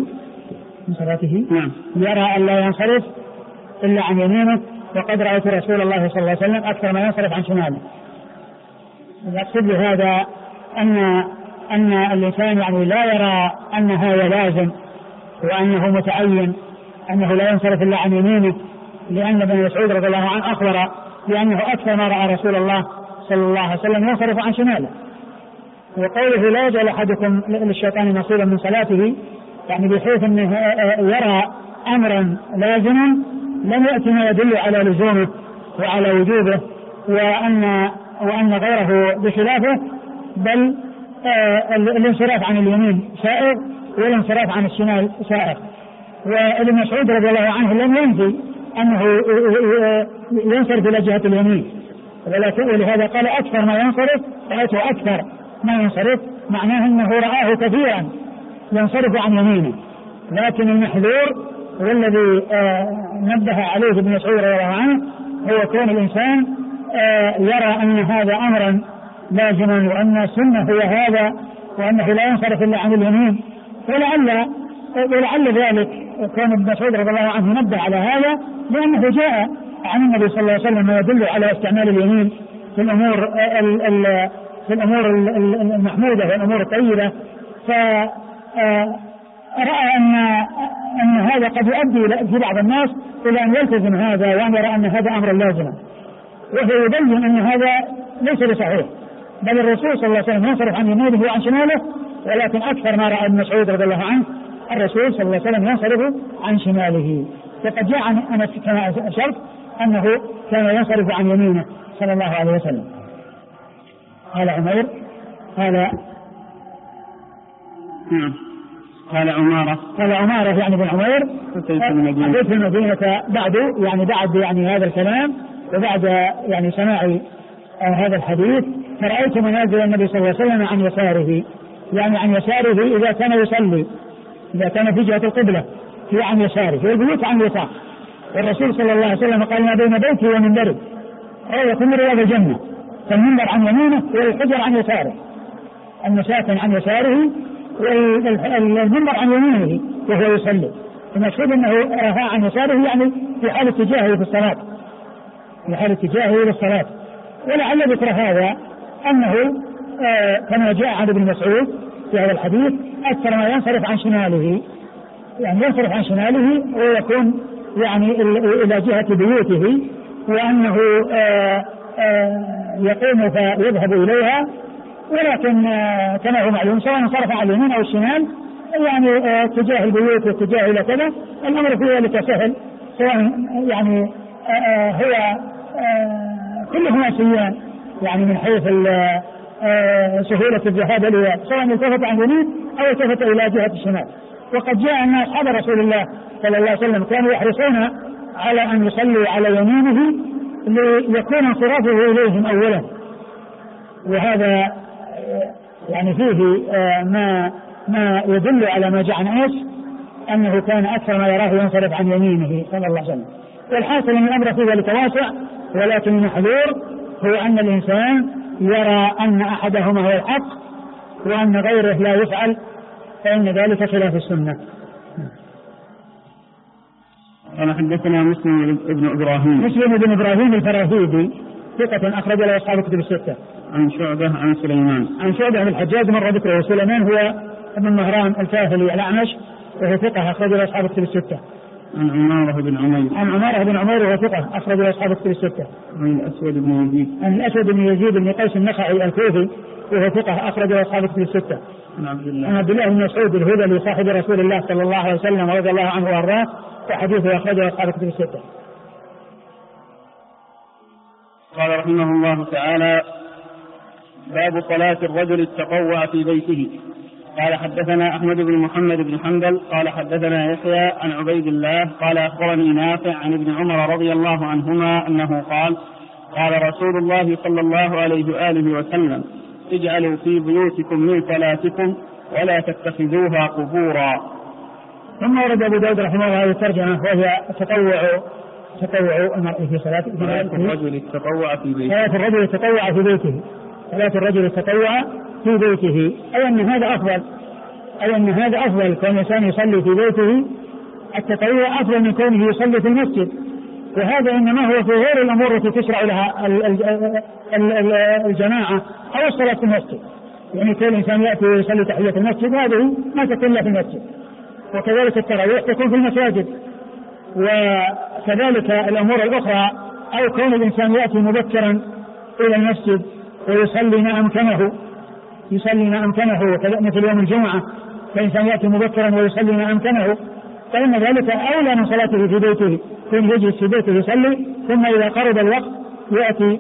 A: يرى أن لا ينصرف إلا عن يمينه، وقد رأيت رسول الله صلى الله عليه وسلم أكثر ما ينصرف عن شماله. يقصد بهذا أن الإنسان يعني لا يرى أن هذا لازم وأنه متعين أنه لا ينصرف إلا عن يمينه، لأن ابن مسعود رضي الله عنه أخبر بأنه أكثر ما رأى رسول الله صلى الله عليه وسلم ينصرف عن شماله. وقوله لا يجعل أحدكم للشيطان نصيبا من صلاته يعني بحيث أنه يرى أمرا لازما لم يأتي ما يدل على لزومه وعلى وجوبه وأن غيره بخلافه، بل الانصراف عن اليمين سائغ والانصراف عن الشمال سائغ. وابن مسعود رضي الله عنه لم ينفي أنه ينصرف إلى جهة اليمين، ولهذا قال أكثر ما ينصرف، رأيته أكثر ما ينصرف، معناه أنه رآه كثيرا ينصرف عن يمينه. لكن المحذور والذي نبه عليه ابن مسعود رضي الله عنه هو كون الإنسان يرى أن هذا أمرا لازما وأن السنة هو هذا وأنه لا ينصرف إلا عن اليمين. ولعل ذلك كان ابن مسعود رضي الله عنه نبه على هذا لأنه جاء عن النبي صلى الله عليه وسلم ما يدل على استعمال اليمين في الأمور المحمودة والأمور الطيبة، فرأى أن هذا قد يؤدي في بعض الناس إلى أن يلتزم هذا وأن يرى أن هذا أمر لازم، وهو يبين أن هذا ليس بصحيح، بل الرسول صلى الله عليه وسلم ينصرف عن يمينه وعن شماله، ولكن أكثر ما رأى ابن مسعود رضي الله عنه الرسول صلى الله عليه وسلم ينصرف عن شماله. فقد جاء عن أنس كما أشرت أنه كان ينصرف عن يمينه صلى الله عليه وسلم. قال عمير
B: قال عمارة
A: يعني بن عمير أتيت المدينة بعد هذا الكلام وبعد يعني سماع هذا الحديث، فرأيت منازل النبي صلى الله عليه وسلم عن يساره، يعني عن يساره إذا كان يصلي، إذا كان في جهة القبلة هي عن يساره، والبيوت عن يسار. والرسول صلى الله عليه وسلم قال ما بين بيتي ومنبري روضة من رياض الجنة، فالمنبر عن يمينه والحجر عن يساره، المساكن عن يساره والمنبر عن يمينه وهو يصلي. المشهود أنه رفع عن يساره يعني في حال اتجاهه في الصلاة، في حال اتجاهه للصلاة. ولعل ذكر هذا أنه كما جاء عن ابن مسعود في هذا الحديث أكثر ما ينصرف عن شماله، يعني ينصرف عن شماله ويكون يعني إلى جهة بيوته، وأنه يقوم فيذهب إليها، ولكن كما هو معلوم سواء انصرف على اليمين أو الشمال يعني اتجاه البيوت واتجاه إلى كذا الأمر في ذلك سهل، سواء يعني هو كلهما سيان يعني من حيث سهولة الذهاب إليه، سواء التفت عن اليمين أو التفت إلى جهة الشمال. وقد جاء أن أصحاب رسول الله صلى الله عليه وسلم كانوا يحرصون على أن يصلوا على يمينه ليكون انصرافه إليهم أولا، وهذا يعني فيه ما يدل على ما جاء عن أنس أنه كان أكثر ما يراه ينصرف عن يمينه صلى الله عليه وسلم. والحاصل أن الأمر في ذلك واسع، ولكن المحذور هو أن الإنسان يرى أن أحدهما هو الحق وأن غيره لا يفعل، فإن ذلك خلاف السنة.
B: قال حدثنا مسلم بن إبراهيم
A: الفراهيدي ثقة أخرج له أصحاب الكتب الستة.
B: عن شعبة عن
A: شعبة بن الحجاج مر ذكره. سليمان هو ابن مهران الكاهلي الأعمش وهو ثقة أخرج له أصحاب الكتب الستة.
B: عن عمارة
A: بن عمير وهو ثقة أخرج له أصحاب الكتب الستة.
B: عن
A: الأسود بن يزيد بن قيس النخعي الكوفي وهو ثقة أخرج له أصحاب الكتب الستة. عن عبد الله بن مسعود الهذلي صاحب رسول الله صلى الله عليه وسلم رضي الله عنه وأرضاه وحديثه أخرجه أصحاب الكتب الستة.
B: قال رحمه الله تعالى: باب صلاة الرجل التطوع في بيته. قال حدثنا أحمد بن محمد بن حنبل قال حدثنا يحيى عن عبيد الله قال أخبرني نافع عن ابن عمر رضي الله عنهما أنه قال: قال رسول الله صلى الله عليه وآله وسلم: اجعلوا في بيوتكم من صلاتكم ولا تتخذوها قبورا.
A: ثم ورد أبو داود رحمه الله هذه الترجمة وهي تطوع المرء في صلاته.
B: صلاة الرجل التطوع في بيته.
A: صلاة الرجل التطوع في بيته. صلاة الرجل التطوع في بيته، أي أن هذا أفضل كون الإنسان يصلي في بيته. التطوع أفضل من كونه يصلي في المسجد، وهذا إنما هو في غير الأمور التي تشرع لها الجماعة أو الصلاة في المسجد. يعني كل إنسان يأتي ويصلي تحية المسجد هذه ما تكون إلا في المسجد، وكذلك التراويح تكون في المساجد. وكذلك الأمور الأخرى أو كون الإنسان يأتي مبكرا إلى المسجد ويصلي ما أمكنه مثل يوم الجمعة، فإنسان يأتي مبكرا ويصلي ما أمكنه، فإن ذلك أولى من صلاته في بيته، كون يجلس في بيته يصلي ثم إذا قرب الوقت يأتي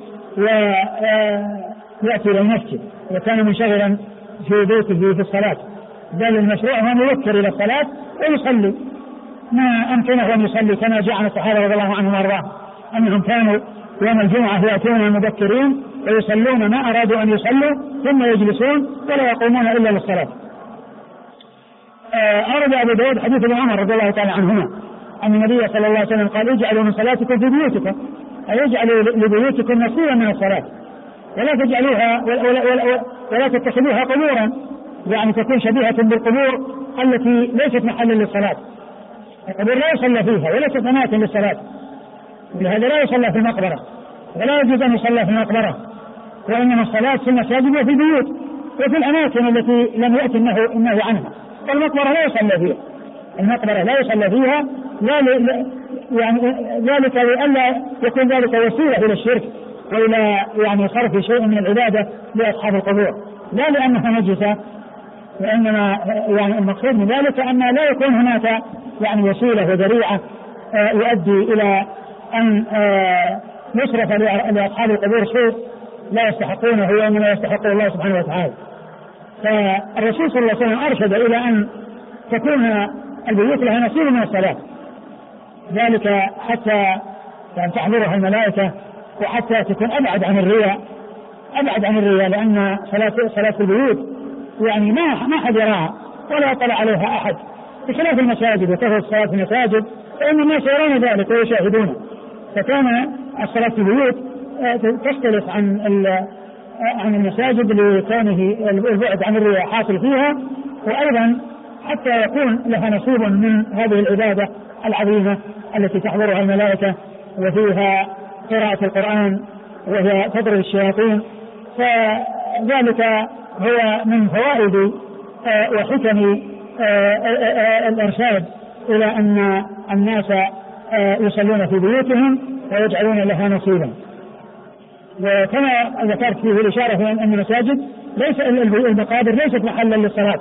A: إلى المسجد وكان منشغلا في بيته في الصلاة. بل المشروع هو يبكر إلى الصلاة ويصلي ما أمكنه أن يصلي، كما جاء عن الصحابة رضي الله عنهم وارضاهم أنهم كانوا يوم الجمعة يأتون مبكرين ويصلون ما أرادوا أن يصلوا ثم يجلسون ولا يقومون إلا للصلاة. أورد أبو داود حديث ابن عمر رضي الله تعالى عنهما أن النبي صلى الله عليه وسلم قال: اجعلوا من صلاتكم في بيوتكم، أي اجعلوا لبيوتكم نصيبا من الصلاة ولا تجعلوها ولا تتخذوها قبورا، يعني تكون شبيهة بالقبور التي ليست محلا للصلاة. القبور لا يصلى فيها وليست أماكن للصلاة، لهذا لا يصلى في المقبرة ولا يجوز أن يصلى في المقبرة، وإنما الصلاة في المساجد وفي البيوت وفي الأماكن التي لم يأتي النهي عنها. والمقبرة لا يصلى فيها، يعني ذلك لئلا يكون ذلك وسيلة إلى الشرك وإلى يعني صرف شيء من العبادة لأصحاب القبور، لا لأنها نجسة، وإنما يعني المقصود من ذلك أن لا يكون هناك يعني وسيلة وذريعة يؤدي إلى أن يصرف لأصحاب القبور شيء لا يستحقونه وإنما يستحقه الله سبحانه وتعالى. فالرسول صلى الله عليه وسلم أرشد إلى أن تكون البيوت لها نصيب من الصلاة، ذلك حتى تحضرها الملائكة وحتى تكون أبعد عن الرياء، لأن صلاة البيوت يعني ما أحد يراها ولا يطلع عليها أحد، بخلاف المساجد. وتفضل الصلاة في المساجد فإن الناس يرون ذلك ويشاهدونه، فكان الصلاة في البيوت تختلف عن المساجد لكونه البعد عن الرياء حاصل فيها، وأيضا حتى يكون لها نصيب من هذه العبادة العظيمة التي تحضرها الملائكة وفيها قراءة القرآن وهي تضرب الشياطين. فذلك هو من فوائد وحكم الإرشاد إلى أن الناس يصلون في بيوتهم ويجعلون لها نصيبا. وكما ذكرت فيه الإشارة في أن المساجد المقابر ليست محلا للصلاة،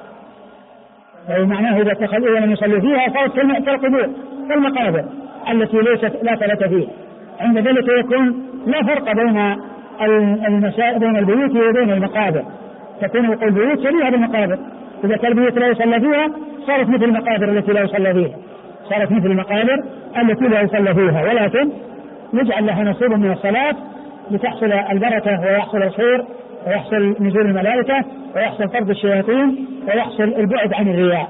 A: معناه إذا اتخذوا لم يصلوا فيها صارت كالقبور كالمقابر التي لا صلاة فيها. عند ذلك يكون لا فرق بين البيوت وبين المقابر، تكون البيوت شبيهة بالمقابر. إذا كان البيوت لا يصلى فيها صارت مثل المقابر التي لا يصلى فيها، صارت مثل المقابر التي لا يصلى فيها، ولكن يجعل لها نصيب من الصلاة لتحصل البركة ويحصل الخير ويحصل نزول الملائكة ويحصل طرد الشياطين ويحصل البعد عن الرياء.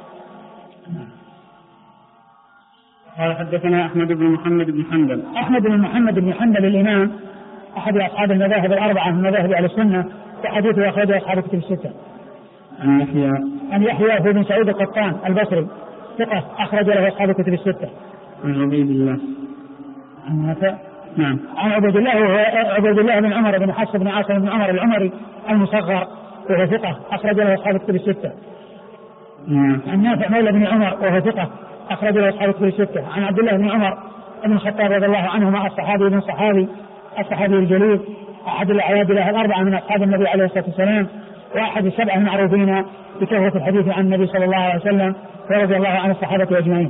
B: قال حدثنا أحمد بن محمد بن حنبل.
A: أحمد بن محمد بن حنبل الإمام أحد أصحاب المذاهب الأربعة من مذاهب أهل السنة، وحديثه أخرجه أصحاب الكتب الستة. عن يحيى بن سعيد القطان البصري ثقة أخرج له أصحاب الكتب الستة.
B: عن عبيد الله.
A: نعم. عن عبيد الله بن عمر بن حفص بن عاصم بن عمر العمري المصغر وهو ثقة أخرج له أصحاب الكتب الستة. عن نافع مولى بن عمر وهو ثقة أخرج له أصحاب الكتب الستة. عن عبد الله بن عمر بن الخطاب رضي الله عنهما الصحابي الجليل أحد الأعياد له الأربعة من أصحاب النبي عليه الصلاة والسلام، وأحد السبع المعروفين بكثرة الحديث عن النبي صلى الله عليه وسلم، ورضي الله عن الصحابة أجمعين.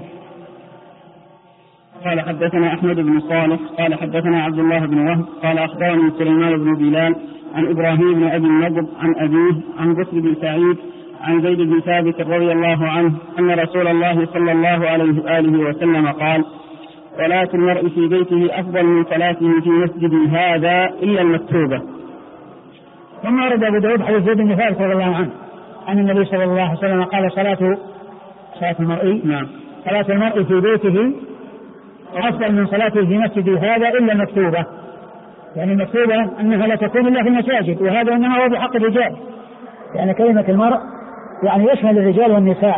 B: قال حدثنا أحمد بن صالح قال حدثنا عبد الله بن وهب قال أخبرني سليمان بن بلال عن إبراهيم بن أبي النضر عن أبيه عن بكر بن سعيد عن زيد بن ثابت رضي الله عنه أن رسول الله صلى الله عليه وآله وسلم قال: صلاة المرء في بيته أفضل من صلاته في مسجد هذا إلا المكتوبة.
A: ثم ورد أبو داود حديث زيد بن ثابت رضي الله عنه أن النبي صلى الله عليه وسلم قال: صلاة المرء في بيته أفضل من صلاته في مسجد هذا إلا المكتوبة. يعني المكتوبة أنها لا تكون إلا في المساجد، وهذا إنما هو بحق الرجال، يعني كلمة المرء يعني يشمل الرجال والنساء،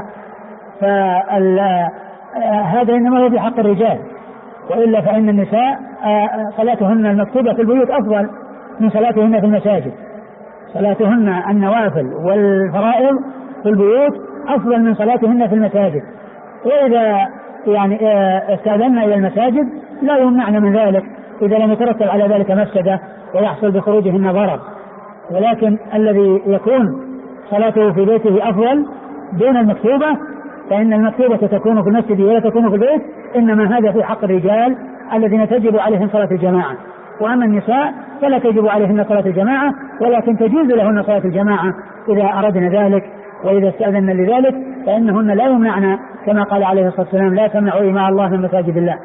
A: فهذا إنما هو بحق الرجال، وإلا فإن النساء صلاتهن المكتوبة في البيوت أفضل من صلاتهن في المساجد. صلاتهن النوافل والفرائض في البيوت أفضل من صلاتهن في المساجد. وإذا يعني استأذنا إلى المساجد لا يمنعنا من ذلك إذا لم يترتب على ذلك مفسدة ويحصل بخروجهن ضرر، ولكن الذي يكون صلاته في بيته أفضل دون المكتوبة، فإن المكتوبة تكون في المسجد ولا تكون في البيت، إنما هذا في حق الرجال الذين تجب عليهم صلاة الجماعة، وأما النساء فلا تجب عليهن صلاة الجماعة، ولكن تجوز لهن صلاة الجماعة إذا أردنا ذلك وإذا استأذن لذلك، فإنهن لا يمنعن كما قال عليه الصلاة والسلام: لا تمنعوا إماء الله من مساجد الله.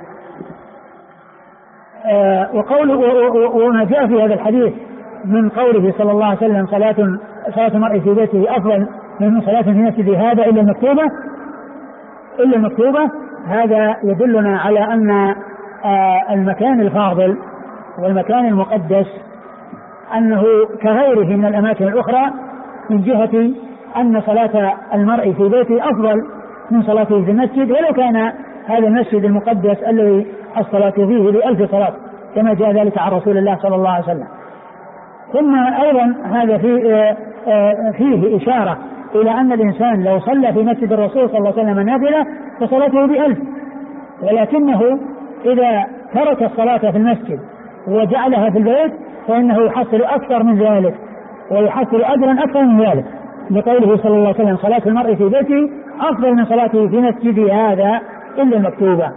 A: وما جاء في هذا الحديث من قوله صلى الله عليه وسلم: صلاة المرء في بيته أفضل من صلاة في مسجد هذا إلا المكتوبة، هذا يدلنا على أن المكان الفاضل والمكان المقدس أنه كغيره من الأماكن الأخرى، من جهة أن صلاة المرء في بيته أفضل من صلاته في المسجد، ولو كان هذا المسجد المقدس الذي الصلاة فيه ب1000 صلاة كما جاء ذلك عن رسول الله صلى الله عليه وسلم. ثم أيضا هذا فيه إشارة إلى أن الإنسان لو صلى في مسجد الرسول صلى الله عليه وسلم نافلة فصلاته ب1000، ولكنه إذا ترك الصلاة في المسجد وجعلها في البيت فإنه يحصل أكثر من ذلك ويحصل أجرا أكثر من ذلك، لقوله صلى الله عليه وسلم: صلاة المرء في بيته أفضل من صلاته في مسجد هذا إلا المكتوبة.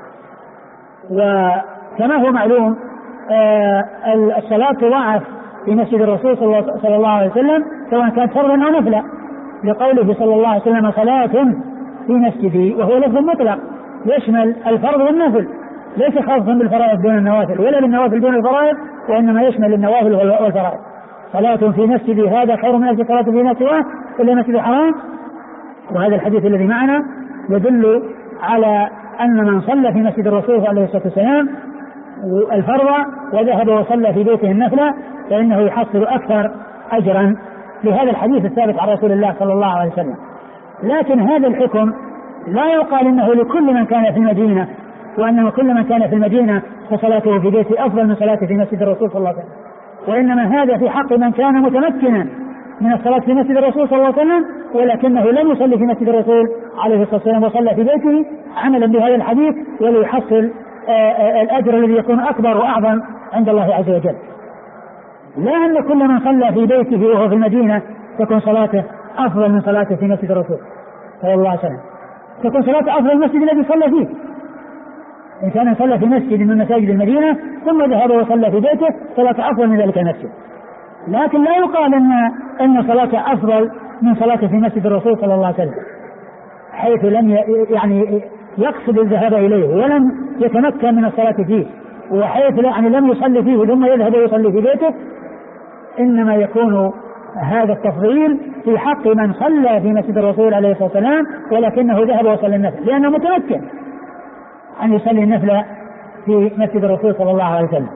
A: وكما هو معلوم الصلاة تضاعف في مسجد الرسول صلى الله عليه وسلم سواء كانت فرضا أو نفلا، لقوله صلى الله عليه وسلم: صلاة في مسجدي، وهو لفظ مطلق يشمل الفرض والنفل، ليس خاصا بالفرائض دون النوافل ولا بالنوافل دون الفرائض، وإنما يشمل النوافل والفرائض. صلاة في مسجدي هذا خير من 1000 صلاة في سواه إلا مسجد الحرام. وهذا الحديث الذي معنا يدل على أن من صلى في مسجد الرسول عليه الصلاة والسلام الفرض وذهب وصلى في بيته النفلة فإنه يحصل أكثر أجرا لهذا الحديث الثابت عن رسول الله صلى الله عليه وسلم. لكن هذا الحكم لا يقال انه لكل من كان في المدينة، وانه كل من كان في المدينة فصلاته في بيته افضل من صلاته في مسجد الرسول صلى الله عليه وسلم، وانما هذا في حق من كان متمكنا من الصلاة في مسجد الرسول صلى الله عليه وسلم ولكنه لم يصلي في مسجد الرسول عليه الصلاة والسلام وصلى في بيته عملا بهذا الحديث وليحصل الأجر الذي يكون أكبر وأعظم عند الله عز وجل. لا أن كل من صلى في بيته وهو في المدينة تكون صلاته أفضل من صلاته في مسجد الرسول صلى الله عليه وسلم، تكون صلاته أفضل من المسجد الذي صلى فيه. إن كان صلى في مسجد من مساجد المدينة ثم ذهب وصلى في بيته صلاته أفضل من ذلك المسجد، لكن لا يقال أن صلاته أفضل من صلاته في مسجد الرسول صلى الله عليه وسلم، حيث لم يعني يقصد الذهاب إليه ولم يتمكن من الصلاة فيه، وحيث يعني لم يصلي فيه ثم يذهب ويصلي في بيته. إنما يكون هذا التفضيل في حق من صلى في مسجد الرسول عليه الصلاة والسلام ولكنه ذهب وصلى النفل، لأنه متمكن أن يصلي النفل في مسجد الرسول صلى الله عليه وسلم.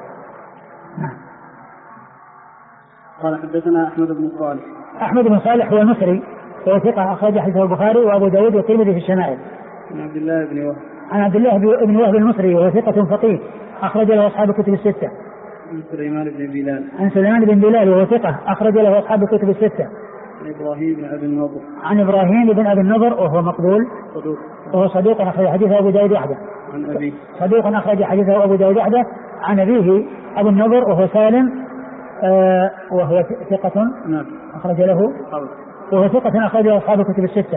B: قال حدثنا أحمد بن صالح
A: هو المصري وهو ثقة أخرج حديثه البخاري وأبو داود والترمذي في الشمائل. عن عبد الله بن وهب المصري وهو ثقة فقيه أخرج له أصحاب الكتب الستة.
B: عن
A: سليمان بن بلال وهو ثقة أخرج له أصحاب الكتب الستة. عن إبراهيم بن أبي النضر وهو مقبول وهو صدوق أخرج حديثه أبو داود وحده. صدوق أخرج حديثه أبو داود وحده. عن أبيه أبو النضر وهو سالم وهو ثقة أخرج له وهو ثقة أخرج له أصحاب الكتب الستة.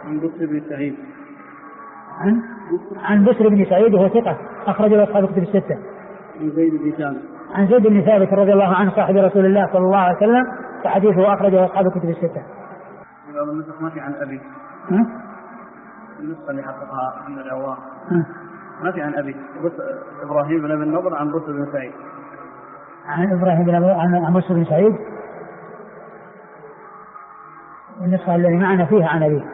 A: عن بسر بن سعيد وهو ثقة أخرج له أصحاب الكتب الستة. عن زيد بن ثابت رضي الله عنه صاحب رسول الله صلى الله عليه وسلم فحديثه أخرجه أصحاب الكتب الستة.
B: عن أبي النسخة اللي حققها من الأوراق ما في عن أبي إبراهيم بن أبي النضر عن بسر بن سعيد.
A: عن إبراهيم بن عن بسر بن سعيد النسخة التي معنا فيها عن أبيه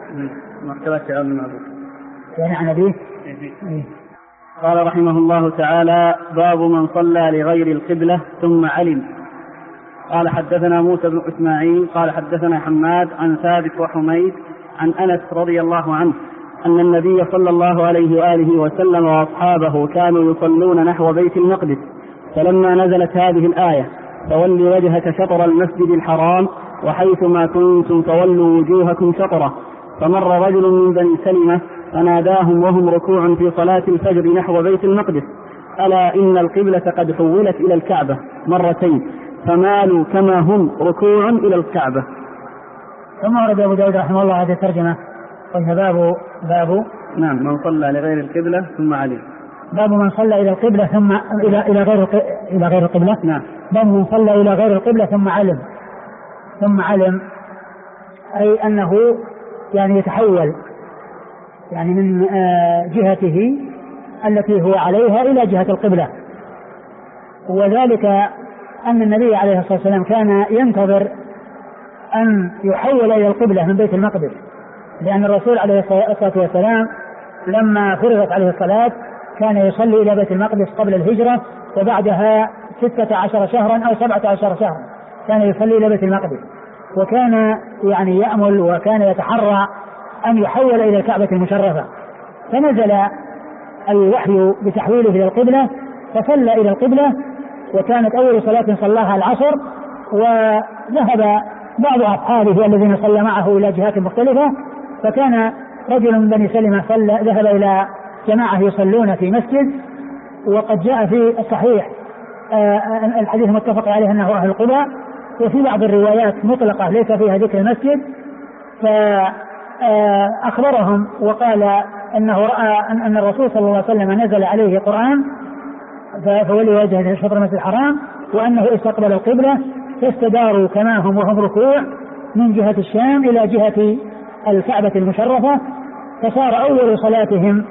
A: يعني عن أبيه.
B: قال رحمه الله تعالى: باب من صلى لغير القبلة ثم علم. قال حدثنا موسى بن إسماعيل قال حدثنا حماد عن ثابت وحميد عن أنس رضي الله عنه أن النبي صلى الله عليه وآله وسلم وأصحابه كانوا يصلون نحو بيت المقدس، فلما نزلت هذه الآية: فول وجهك شطر المسجد الحرام وحيثما كنتم فولوا وجوهكم شطره، فمر رجل من بني سلمة فناداهم وهم ركوع في صلاة الفجر نحو بيت المقدس: ألا إن القبلة قد حولت إلى الكعبة مرتين، فمالوا كما هم ركوع إلى الكعبة.
A: ثم ورد أبو داود رحمه الله هذه الترجمة وهي باب
B: من صلى لغير القبلة ثم علم.
A: باب من صلى إلى القبلة ثم إلى غير القبلة. باب من صلى إلى غير القبلة ثم علم أي أنه يعني يتحول يعني من جهته التي هو عليها إلى جهة القبلة، وذلك أن النبي عليه الصلاة والسلام كان ينتظر أن يحول إلى القبلة من بيت المقدس، لأن الرسول عليه الصلاة والسلام لما فرضت عليه الصلاة كان يصلي إلى بيت المقدس قبل الهجرة، وبعدها 16 شهرا أو 17 شهرا كان يصلي إلى بيت المقدس، وكان يعني يأمل وكان يتحرى أن يحول إلى الكعبة المشرفة، فنزل الوحي بتحويله إلى القبلة فصلى إلى القبلة، وكانت أول صلاة صلاها العصر، وذهب بعض أصحابه الذين صلى معه إلى جهات مختلفة، فكان رجل من بني سلمة ذهب إلى جماعة يصلون في مسجد، وقد جاء في الصحيح الحديث متفق عليه أنه أهل قباء، وفي بعض الروايات مطلقة ليس فيها ذكر المسجد، فأخبرهم وقال أنه رأى أن الرسول صلى الله عليه وسلم نزل عليه قرآن فولي وجهه شطر المسجد الحرام، وأنه استقبل القبلة فاستداروا كما هم وهم ركوع من جهة الشام إلى جهة الكعبة المشرفة، فصار أول صلاتهم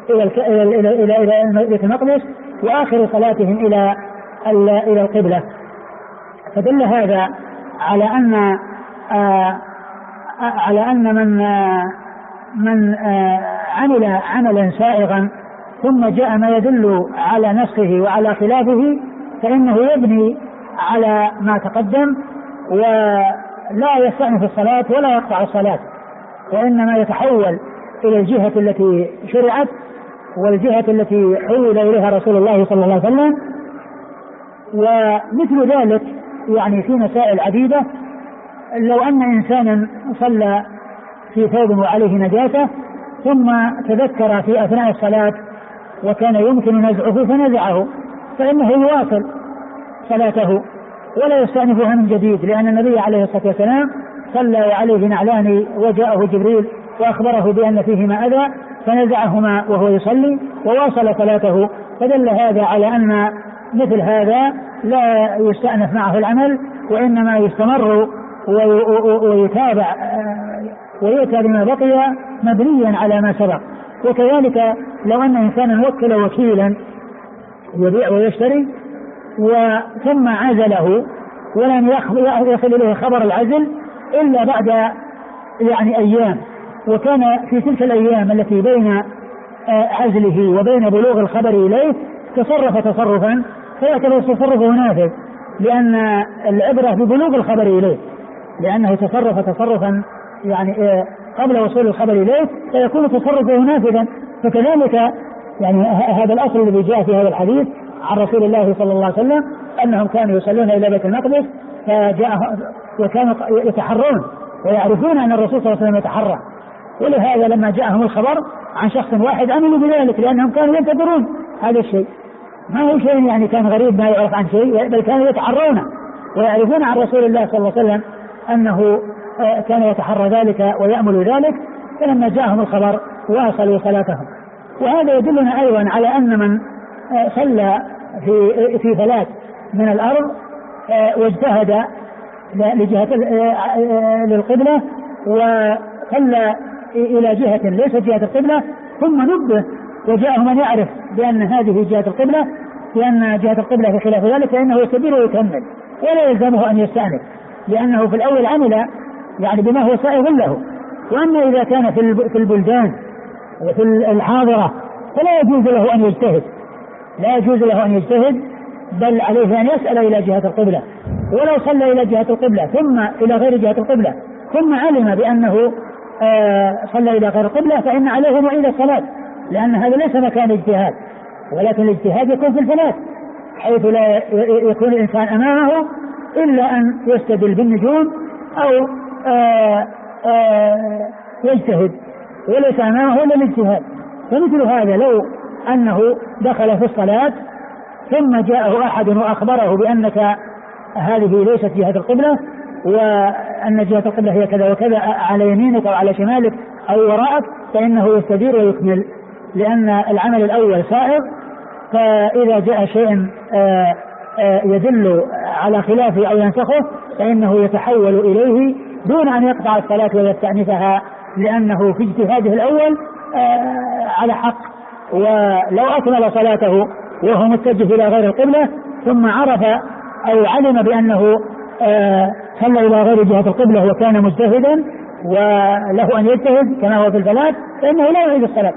A: إلى بيت المقدس وآخر صلاتهم إلى القبلة. فدل هذا على أن من عمل عملا سائغا ثم جاء ما يدل على نسخه وعلى خلافه فإنه يبني على ما تقدم ولا يستأنف الصلاة ولا يقطع الصلاة، وإنما يتحول إلى الجهة التي شرعت والجهة التي حول إليها رسول الله صلى الله عليه وسلم. ومثل ذلك يعني في مسائل عديدة، لو أن إنسانا صلى في ثوب وعليه نجاسة ثم تذكر في أثناء الصلاة وكان يمكن نزعه فنزعه، فإنه يواصل صلاته ولا يستأنفها من جديد، لأن النبي عليه الصلاة والسلام صلى وعليه نعلان وجاءه جبريل وأخبره بأن فيهما أذى فنزعهما وهو يصلي وواصل صلاته. فدل هذا على أن مثل هذا لا يستأنف معه العمل، وإنما يستمر ويتابع ويؤتى بما بقي مبنيا على ما سبق. وكذلك لو أن إنسانا وكل وكيلا يبيع ويشتري ثم عزله ولم يصل إليه خبر العزل إلا بعد يعني أيام، وكان في تلك الأيام التي بين عزله وبين بلوغ الخبر إليه تصرف تصرفا فيعتبر تصرفه نافذ، لأن العبرة ببلوغ الخبر إليه، لأنه تصرف تصرفا يعني قبل وصول الخبر إليه فيكون تصرفه نافذا. فكذلك يعني هذا الأصل الذي جاء في هذا الحديث عن رسول الله صلى الله عليه وسلم أنهم كانوا يصلون إلى بيت المقدس وكانوا يتحرون ويعرفون أن الرسول صلى الله عليه وسلم يتحرى، ولهذا لما جاءهم الخبر عن شخص واحد أمنوا بذلك، لأنهم كانوا ينتظرون هذا الشيء، ما هو شيء يعني كان غريب ما يعرف عن شيء، بل كانوا يتحرون ويعرفون عن رسول الله صلى الله عليه وسلم أنه كان يتحرى ذلك ويأمل ذلك، فلما جاءهم الخبر واصلوا صلاتهم. وهذا يدلنا أيضا على أن من صلى في فلات من الأرض واجتهد لجهة للقبلة وصلى إلى جهة ليست جهة القبلة ثم نبه وجاءه من يعرف بأن هذه جهة القبلة، لأن جهة القبلة في خلاف ذلك فإنه يستدير ويكمل ولا يلزمه أن يستأنف، لأنه في الأول عمل يعني بما هو سائغ له. وأما إذا كان في البلدان وفي الحاضرة فلا يجوز له أن يجتهد، لا يجوز له أن يجتهد، بل عليه أن يسأل إلى جهة القبلة. ولو صلى إلى جهة القبلة ثم إلى غير جهة القبلة ثم علم بأنه صلى إلى غير القبلة فإن عليه معيد الصلاة، لأن هذا ليس مكان اجتهاد، ولكن الاجتهاد يكون في الفلات حيث لا يكون الإنسان أمامه إلا أن يستدل بالنجوم أو يجتهد وليس أمامه إلا الاجتهاد. فمثل هذا لو أنه دخل في الصلاة ثم جاءه أحد وأخبره بأنك هذه ليست جهة القبلة وأن جهة القبلة هي كذا وكذا على يمينك أو على شمالك أو وراءك، فإنه يستدير ويكمل، لأن العمل الأول سائغ، فإذا جاء شيء يدل على خلافه أو ينسخه فإنه يتحول إليه دون أن يقطع الصلاة ويستأنفها، لأنه في اجتهاده الأول على حق. ولو أكمل صلاته وهو متجه إلى غير القبلة ثم عرف أو علم بأنه صلى إلى غير جهة القبلة وكان مجتهدا وله أن يجتهد كما هو في الفلات فإنه لا يعيد الصلاة.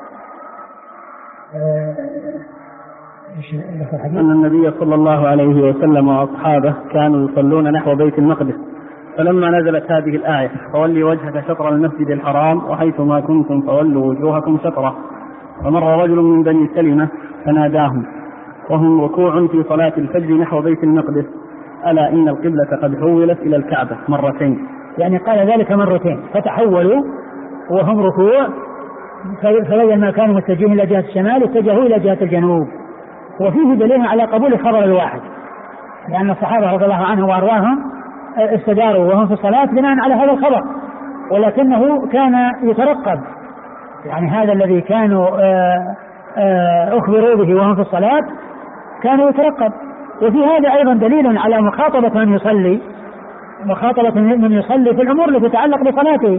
B: أن النبي صلى الله عليه وسلم وأصحابه كانوا يصلون نحو بيت المقدس، فلما نزلت هذه الآية فولي وجهك شطر المسجد الحرام وحيثما كنتم فولوا وجوهكم شطره، فمر رجل من بني سلمة فناداهم وهم ركوع في صلاة الفجر نحو بيت المقدس ألا إن القبلة قد حولت إلى الكعبة مرتين،
A: يعني قال ذلك مرتين، فتحولوا وهم ركوع فبدل ما كانوا متجهين إلى جهة الشمال اتجهوا إلى جهة الجنوب. وفيه دليل على قبول خبر الواحد، لأن الصحابة رضي الله عنهم وأرضاهم استداروا وهم في الصلاة بناء على هذا الخبر، ولكنه كان يترقب، يعني هذا الذي كانوا أخبروا به وهم في الصلاة كانوا يترقب. وفي هذا أيضا دليل على مخاطبة من يصلي، مخاطبة من يصلي في الأمور التي تتعلق بصلاته.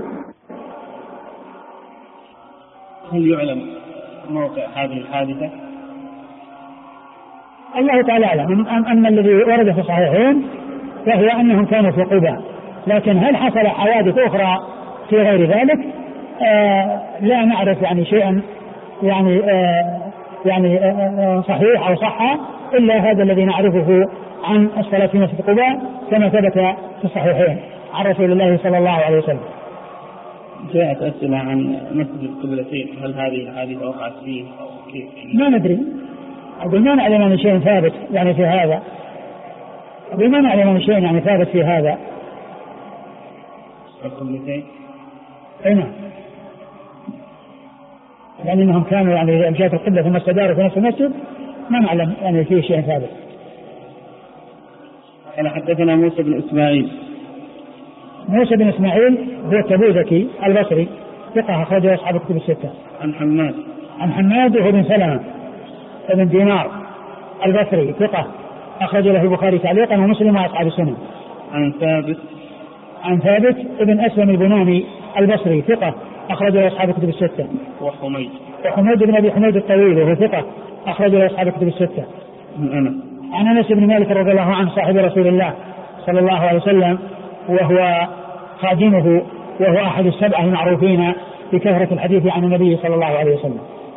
B: هل يعلم موقع هذه الحادثة؟
A: الله تعالى أعلم. أما الذي ورد في الصحيحين فهو أنهم كانوا في قباء، لكن هل حصل حوادث أخرى في غير ذلك لا نعرف يعني شيئا يعني صحيح أو صح إلا هذا الذي نعرفه عن الصلاة في مسجد قباء كما ثبت في الصحيحين عن رسول الله صلى الله عليه وسلم.
B: جاءت أسئلة عن مسجد القبلتين، هل هذه الحادثة وقعت فيه أو كيف؟
A: ما ندري، أقول ما نعلم عن شيء ثابت يعني في هذا، أقول ما نعلم عن شيء يعني ثابت في هذا.
B: القبلتين؟
A: أي نعم، يعني أنهم كانوا يعني جهة القبلة ثم استداروا في نفس المسجد، ما نعلم يعني فيه شيء ثابت.
B: قال حدثنا موسى بن إسماعيل.
A: موسى بن إسماعيل هو التبوذكي البصري، ثقة أخرجه أصحاب الكتب الستة. عن حماد وهو بن سلمة بن دينار البصري، ثقة أخرج له البخاري تعليقا ومسلم وأصحاب السنن. عن ثابت بن أسلم البناني البصري، ثقة أخرج له أصحاب الكتب الستة. وحميد بن أبي حميد الطويل وهو ثقة أخرج له أصحاب الكتب الستة. عن أنس بن مالك رضي الله عنه صاحب رسول الله صلى الله عليه وسلم وهو خادمه، وهو أحد السبعة المعروفين بكثرة الحديث عن النبي صلى الله عليه وسلم.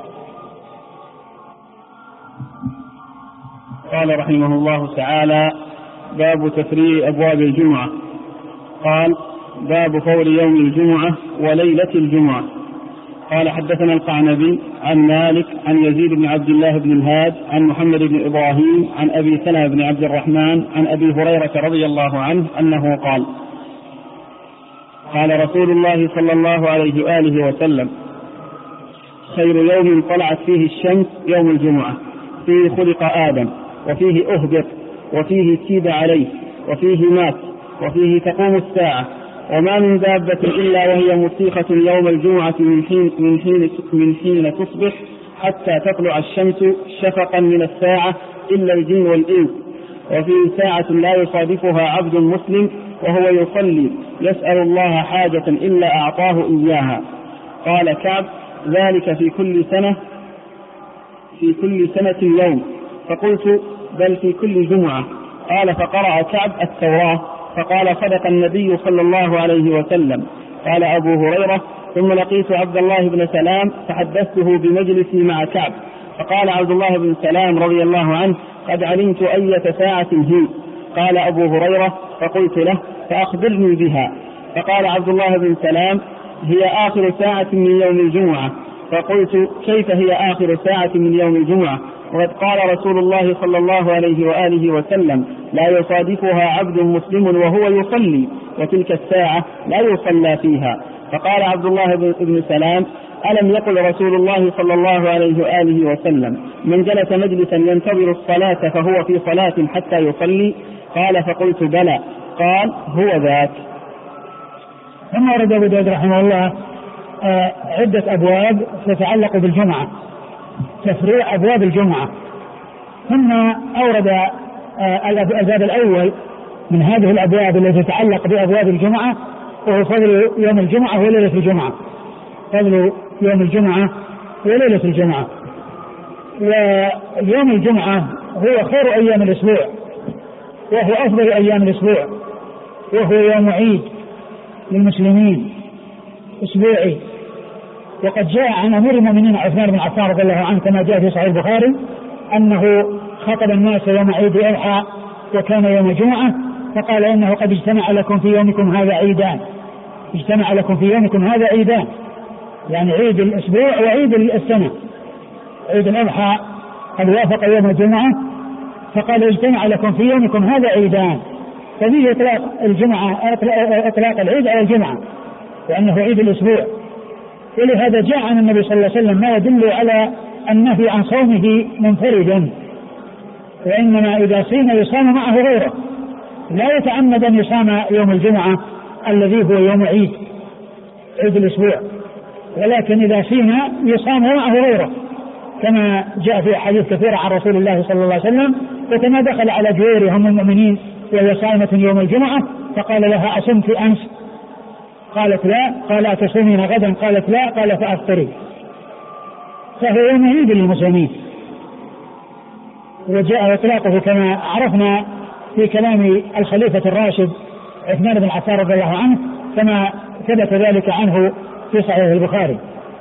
B: قال رحمه الله تعالى: باب تفريع أبواب الجمعة. قال: باب فور يوم الجمعة وليلة الجمعة. قال: حدثنا القعنبي عن مالك عن يزيد بن عبد الله بن الهاد عن محمد بن إبراهيم عن أبي سلمة بن عبد الرحمن عن أبي هريرة رضي الله عنه أنه قال: قال رسول الله صلى الله عليه وآله وسلم: خير يوم طلعت فيه الشمس يوم الجمعة، فيه خلق آدم، وفيه أهبط، وفيه تيب عليه، وفيه مات، وفيه تقوم الساعة، وما من دابة إلا وهي مسيخة يوم الجمعة من حين تصبح حتى تطلع الشمس شفقا من الساعة إلا الجن والإنس، وفيه ساعة لا يصادفها عبد مسلم وهو يصلي يسأل الله حاجة إلا أعطاه إياها. قال كعب: ذلك في كل سنة يوم. فقلت: بل في كل جمعة. قال: فقرأ كعب التوراة، فقال: صدق النبي صلى الله عليه وسلم. قال أبو هريرة: ثم لقيت عبد الله بن سلام فحدثته بمجلسي مع كعب، فقال عبد الله بن سلام رضي الله عنه: قد علمت أية ساعة هي. قال أبو هريرة: فقلت له: فأخبرني بها. فقال عبد الله بن سلام: هي آخر ساعة من يوم الجمعة. فقلت: كيف هي آخر ساعة من يوم الجمعة؟ وقد قال رسول الله صلى الله عليه وآله وسلم: لا يصادفها عبد مسلم وهو يصلي، وتلك الساعة لا يصلى فيها. فقال عبد الله بن سلام: ألم يقل رسول الله صلى الله عليه وآله وسلم: من جلس مجلسا ينتظر الصلاة فهو في صلاة حتى يصلي؟ قال: فقلت: بلى. قال: هو ذاك.
A: ثم ورد أبو داود رحمه الله عدة أبواب تتعلق بالجمعة، تفريع أبواب الجمعة. ثم أورد الباب الأول من هذه الأبواب التي تتعلق بأبواب الجمعة، وهو فضل يوم الجمعة وليلة الجمعة. فضل يوم الجمعة وليلة الجمعة. ويوم الجمعة هو خير أيام الأسبوع، وهو أفضل أيام الأسبوع، وهو يوم عيد للمسلمين أسبوعي. وقد جاء عن أمير المؤمنين عثمان بن عفان رضي الله عنه كما جاء في صحيح البخاري أنه خطب الناس يوم عيد الأضحى وكان يوم جمعة، فقال: إنه قد اجتمع لكم في يومكم هذا عيدان. اجتمع لكم في يومكم هذا عيدان، يعني عيد الأسبوع وعيد السنة. عيد الأضحى قد وافق يوم الجمعة، فقال: اجتمع لكم في يومكم هذا عيدان. ففيه إطلاق الجمعة، إطلاق العيد على الجمعة، وأنه عيد الأسبوع. ولهذا جاء عن النبي صلى الله عليه وسلم ما يدل على النهي عن صومه منفردا، وإنما إذا صيم يصام معه غيره، لا يتعمد أن يصام يوم الجمعة الذي هو يوم عيد الأسبوع، ولكن إذا صيم يصام معه غيره، كما جاء في أحاديث كثيرة عن رسول الله صلى الله عليه وسلم. وكما دخل على جويرية أم المؤمنين وهي صائمة يوم الجمعة فقال لها: أصمت أمس؟ قالت: لا. قال: أتصومين غدا؟ قالت: لا. قال: فأفطري. فهو يوم عيد للمسلمين. وجاء إطلاقه كما عرفنا في كلام الخليفة الراشد عثمان بن عفان رضي الله عنه، كما ثبت ذلك عنه في صحيح البخاري.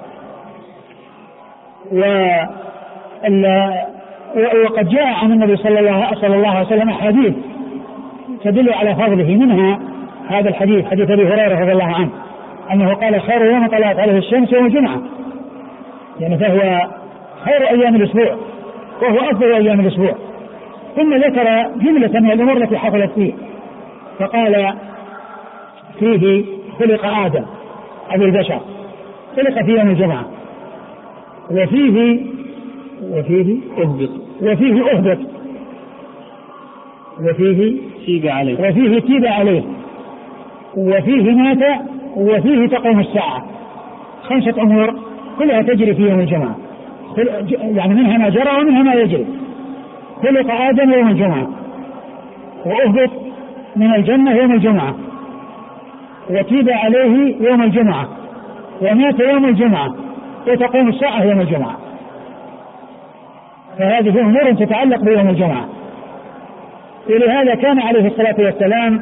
A: وقد جاء عن النبي صلى الله عليه وسلم حديث تدل على فضله، منها هذا الحديث، حديث أبي هريرة رضي الله عنه أنه قال خير يوم طلعت عليه الشمس يوم الجمعة، يعني فهو خير أيام الأسبوع وهو أفضل أيام الأسبوع. ثم ذكر جملة من الأمور التي حصلت فيه، فقال فيه خلق آدم أبو البشر، خلق في يوم الجمعة، وفيه أهبط، وفيه تيب عليه، وفيه مات، وفيه تقوم الساعة. 5 أمور كلها تجري في يوم الجمعة، يعني منها ما جرى ومنها ما يجري. خلق آدم يوم الجمعة، وأهبط من الجنة يوم الجمعة، وتيب عليه يوم الجمعة، ومات يوم الجمعة، وتقوم الساعة يوم الجمعة. فهذه أمور تتعلق بيوم الجمعة. ولهذا كان عليه الصلاة والسلام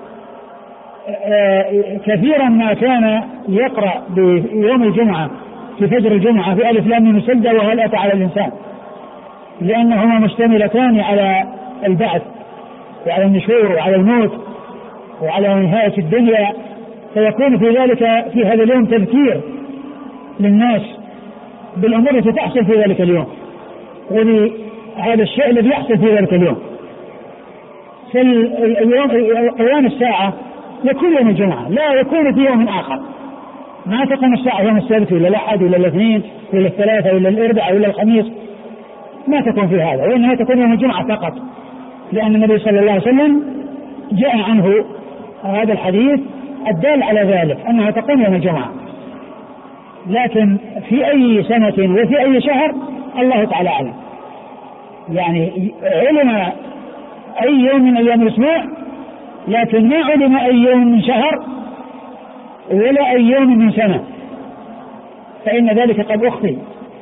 A: كثيرا ما كان يقرأ بيوم الجمعة في فجر الجمعة في ألف لام ميم سجدة وهل أتى على الإنسان، لأنهما مشتملتان على البعث وعلى النشور وعلى الموت وعلى نهاية الدنيا، فيكون في ذلك في هذا اليوم تذكير للناس بالأمور التي تحصل في ذلك اليوم ولهذا الشيء الذي يحصل في ذلك اليوم. قيام الساعة يكون يوم الجمعة، لا يكون في يوم آخر. ما تقوم الساعة يوم السبت ولا الأحد ولا الاثنين ولا الثلاثة ولا الأربعاء ولا الخميس، ما تكون في هذا، وإنها تكون يوم الجمعة فقط، لأن النبي صلى الله عليه وسلم جاء عنه هذا الحديث الدال على ذلك أنها تكون يوم الجمعة. لكن في أي سنة وفي أي شهر الله تعالى أعلم، يعني علم أي يوم من أيام الأسبوع، لكن ما علم أي يوم من شهر ولا أي يوم من سنة، فإن ذلك قد أخفي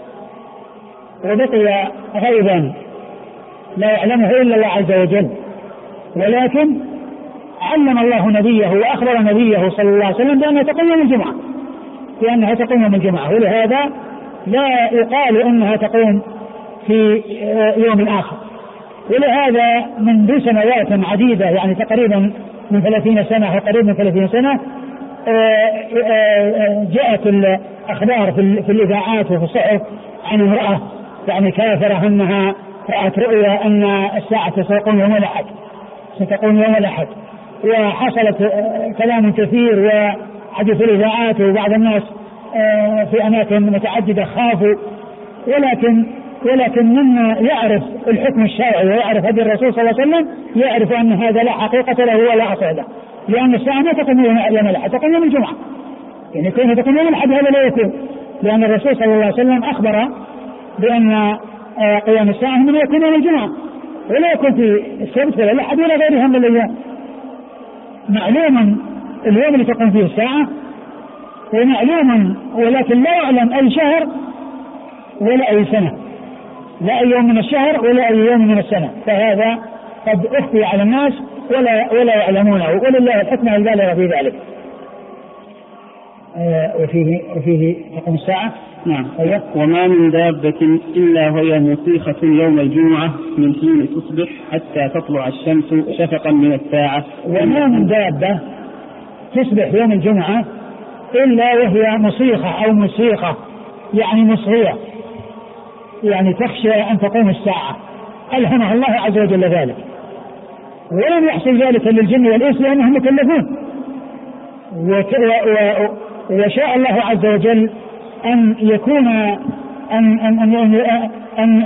A: وبقي غيبا لا يعلمه إلا الله عز وجل. ولكن علم الله نبيه وأخبر نبيه صلى الله عليه وسلم بأنها تقوم يوم الجمعة، لأنها تقوم يوم الجمعة، ولهذا لا يقال أنها تقوم في يوم آخر. ولهذا منذ سنوات عديدة، يعني تقريبا من 30 سنة أو قريب من 30 سنة، جاءت الأخبار في الإذاعات وفي الصحف عن امرأة يعني كافرة أنها رأت رؤيا أن الساعة ستقوم يوم الأحد، وحصلت كلام كثير وحدث الإذاعات، وبعض الناس في أماكن متعددة خافوا. ولكن من يعرف الحكم الشرعي ويعرف هدي الرسول صلى الله عليه وسلم يعرف أن هذا لا حقيقة له ولا أصل له، لأن الساعة ما تقوم يوم الأحد، تقوم يوم الجمعة. يعني كيف تقوم يوم الأحد؟ هذا لا يكون، لأن الرسول صلى الله عليه وسلم أخبر بأن قيام الساعة من يكون يوم الجمعة، ولا يكون في السبت ولا الأحد ولا غيرها من الأيام. معلوم اليوم اللي تقوم فيه الساعة ومعلوم، ولكن لا يعلم أي شهر ولا أي سنة، لا أي يوم من الشهر ولا أي يوم من السنة، فهذا قد أخفي على الناس ولا يعلمونه، ولله الحكمة البالغة في ذلك. وفيه تقوم الساعة.
B: نعم. وما من دابة إلا وهي مطيخة يوم الجمعة من حين تصبح حتى تطلع الشمس شفقا من الساعة.
A: وما من دابة تصبح يوم الجمعة إلا وهي مصيخة أو مصيخة، يعني مصغية، يعني تخشى أن تقوم الساعة، ألهمها الله عز وجل ذلك. ولم يحصل ذلك للجن والإنس لأنهم مكلفون، وشاء الله عز وجل أن يكون أن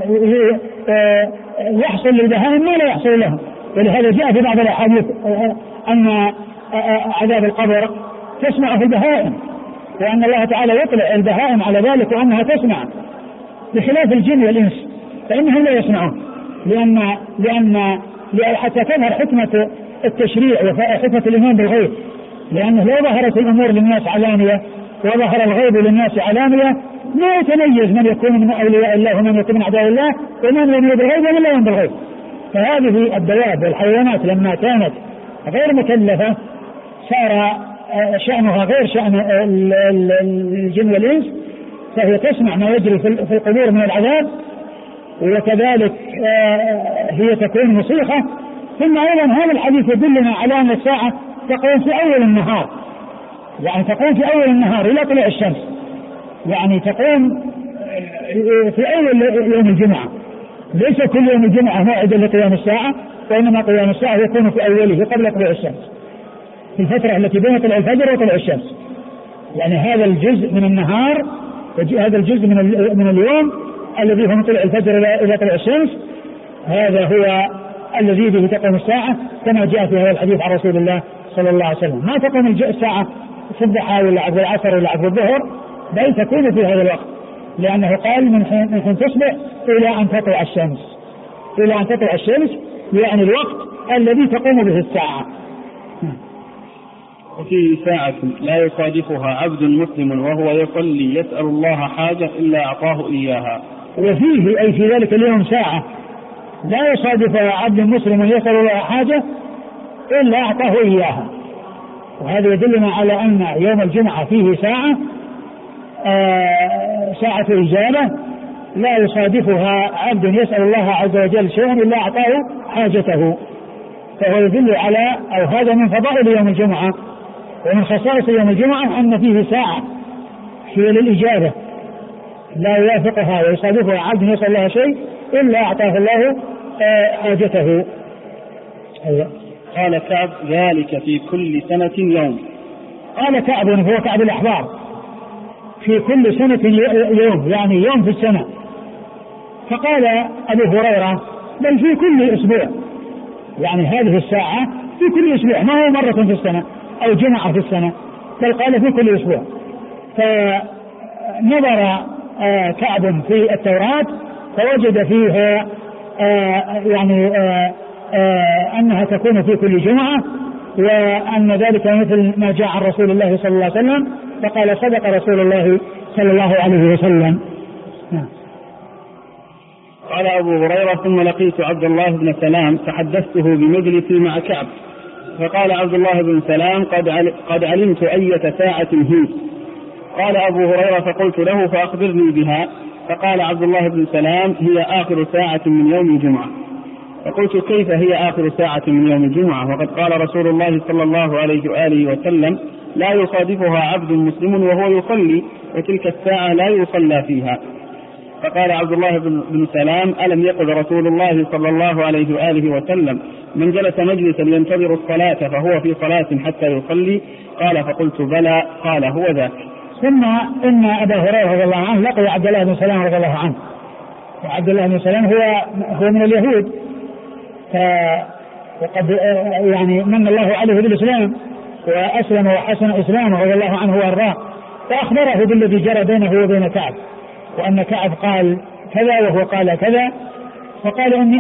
A: يحصل للبهائم ما لا يحصل لهم. ولهذا جاء في بعض الأحاديث أن عذاب القبر تسمع في البهائم، وأن الله تعالى يطلع البهائم على ذلك وأنها تسمع، بخلاف الجن والإنس فإنهم لا يسمعون، لأن حتى تظهر حكمة التشريع وحكمة الإيمان بالغيب، لأنه لو ظهرت الأمور للناس علانية وظهر الغيب للناس علانية لا يتميز من يكون من أولياء الله ومن يكون من أعداء الله ومن يؤمن بالغيب ومن لا يؤمن بالغيب. فهذه الدواب والحيوانات لما كانت غير مكلفة صار شأنها غير شأن الجن والإنس، فهي تسمع ما يجري في القبور من العذاب، وكذلك هي تكون مصيخة. ثم أيضا هذا الحديث يدلنا على أن الساعة تقوم في أول النهار، يعني تقوم في أول النهار إلى طلوع الشمس، يعني تقوم في أول يوم الجمعة، ليس كل يوم الجمعة موعدا لقيام الساعة، وإنما قيام الساعة يكون في أوله قبل طلوع الشمس، في الفترة التي بين طلوع الفجر وطلوع الشمس. يعني هذا الجزء من النهار، هذا الجزء من اليوم الذي هو من طلوع الفجر إلى طلوع الشمس، هذا هو الذي به تقوم الساعة، كما جاء في هذا الحديث عن رسول الله صلى الله عليه وسلم. ما تقوم الساعة في الضحى ولا عقب العصر ولا عقب الظهر، بل تكون في هذا الوقت، لأنه قال من حين تصبح إلى أن تطلع الشمس، إلى أن تطلع الشمس، يعني الوقت الذي تقوم به الساعة.
B: وفي ساعة لا يصادفها عبد مسلم وهو يصلي يسأل الله حاجة إلا أعطاه إياها.
A: وفيه أي في ذلك اليوم ساعة لا يصادفها عبد مسلم يسأل الله حاجة إلا أعطاه إياها، وهذا يدلنا على أن يوم الجمعة فيه ساعة، ساعة إجابة لا يصادفها عبد يسأل الله عز وجل شيئا إلا أعطاه حاجته، فهو يدل على، أو هذا من فضائل يوم الجمعة ومن خصائص يوم الجمعة أن فيه ساعة هي للإجابة لا يوافقها ويصادفها عبد يسأل الله شيء إلا أعطاه الله حاجته.
B: قال كعب ذلك في كل سنة يوم.
A: قال كعب هو كعب الأحبار في كل سنة يوم، يعني يوم في السنة. فقال أبو هريرة بل في كل أسبوع، يعني هذه الساعة في كل أسبوع، ما هو مرة في السنة أو جمعة في السنة، بل قال في كل أسبوع. فنظر كعب في التوراة فوجد فيها يعني أنها تكون في كل جمعة، وأن ذلك مثل ما جاء عن رسول الله صلى الله عليه وسلم، فقال صدق رسول الله صلى الله عليه وسلم.
B: قال أبو هريرة ثم لقيت عبد الله بن سلام فحدثته بمجلسي مع كعب، فقال عبد الله بن سلام قد علمت أية ساعة هي. قال أبو هريرة فقلت له فأخبرني بها، فقال عبد الله بن سلام هي آخر ساعة من يوم الجمعة. فقلت كيف هي آخر ساعة من يوم الجمعة وقد قال رسول الله صلى الله عليه وآله وسلم لا يصادفها عبد مسلم وهو يصلي وتلك الساعة لا يصلى فيها. فقال عبد الله بن سلام ألم يقل رسول الله صلى الله عليه وآله وسلم من جلس مجلسا ينتظر الصلاة فهو في صلاة حتى يصلي؟ قال فقلت بلى. قال هو ذاك.
A: ثم إن أبا هريرة رضي الله عنه لقي عبد الله بن سلام رضي الله عنه، وعبد الله بن سلام هو من اليهود، وقد يعني من الله عليه بالإسلام وأسلم وحسن إسلامه رضي الله عنه وأرضاه، فأخبره بالذي جرى بينه وبين كعب، وأن كعب قال كذا وهو قال كذا، فقال إني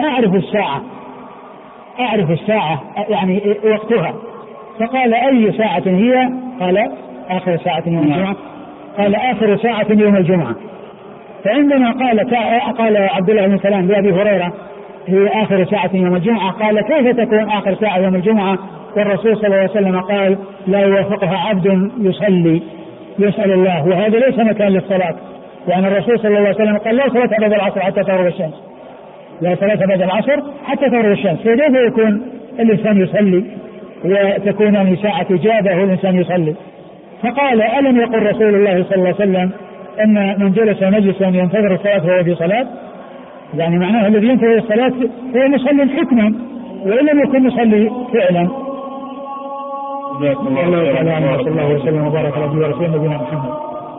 A: أعرف الساعة يعني وقتها. فقال أي ساعة هي؟ قال آخر ساعة يوم الجمعة. قال آخر ساعة يوم الجمعة. فعندما قال عبد الله بن سلام لأبي هريرة هي آخر ساعة يوم الجمعة، قال كيف تكون آخر ساعة يوم الجمعة والرسول صلى الله عليه وسلم قال لا يوافقها عبد يصلي يسأل الله، وهذا ليس مكان للصلاة، يعني الرسول صلى الله عليه وسلم قال لا صلاة بعد العصر حتى تغرب الشمس، لا صلاة بعد العصر حتى تغرب الشمس، فكيف يكون الإنسان يصلي وتكون يعني ساعة إجابة والإنسان يصلي؟ فقال ألم يقل رسول الله صلى الله عليه وسلم أن من جلس مجلسا ينتظر الصلاة وهو في صلاة، يعني معناه الذي ينتظر الصلاة هو مصلي حكما وإن لم يكن مصلي فعلا. الله تعالى صلى الله وسلم وبارك على نبينا محمد.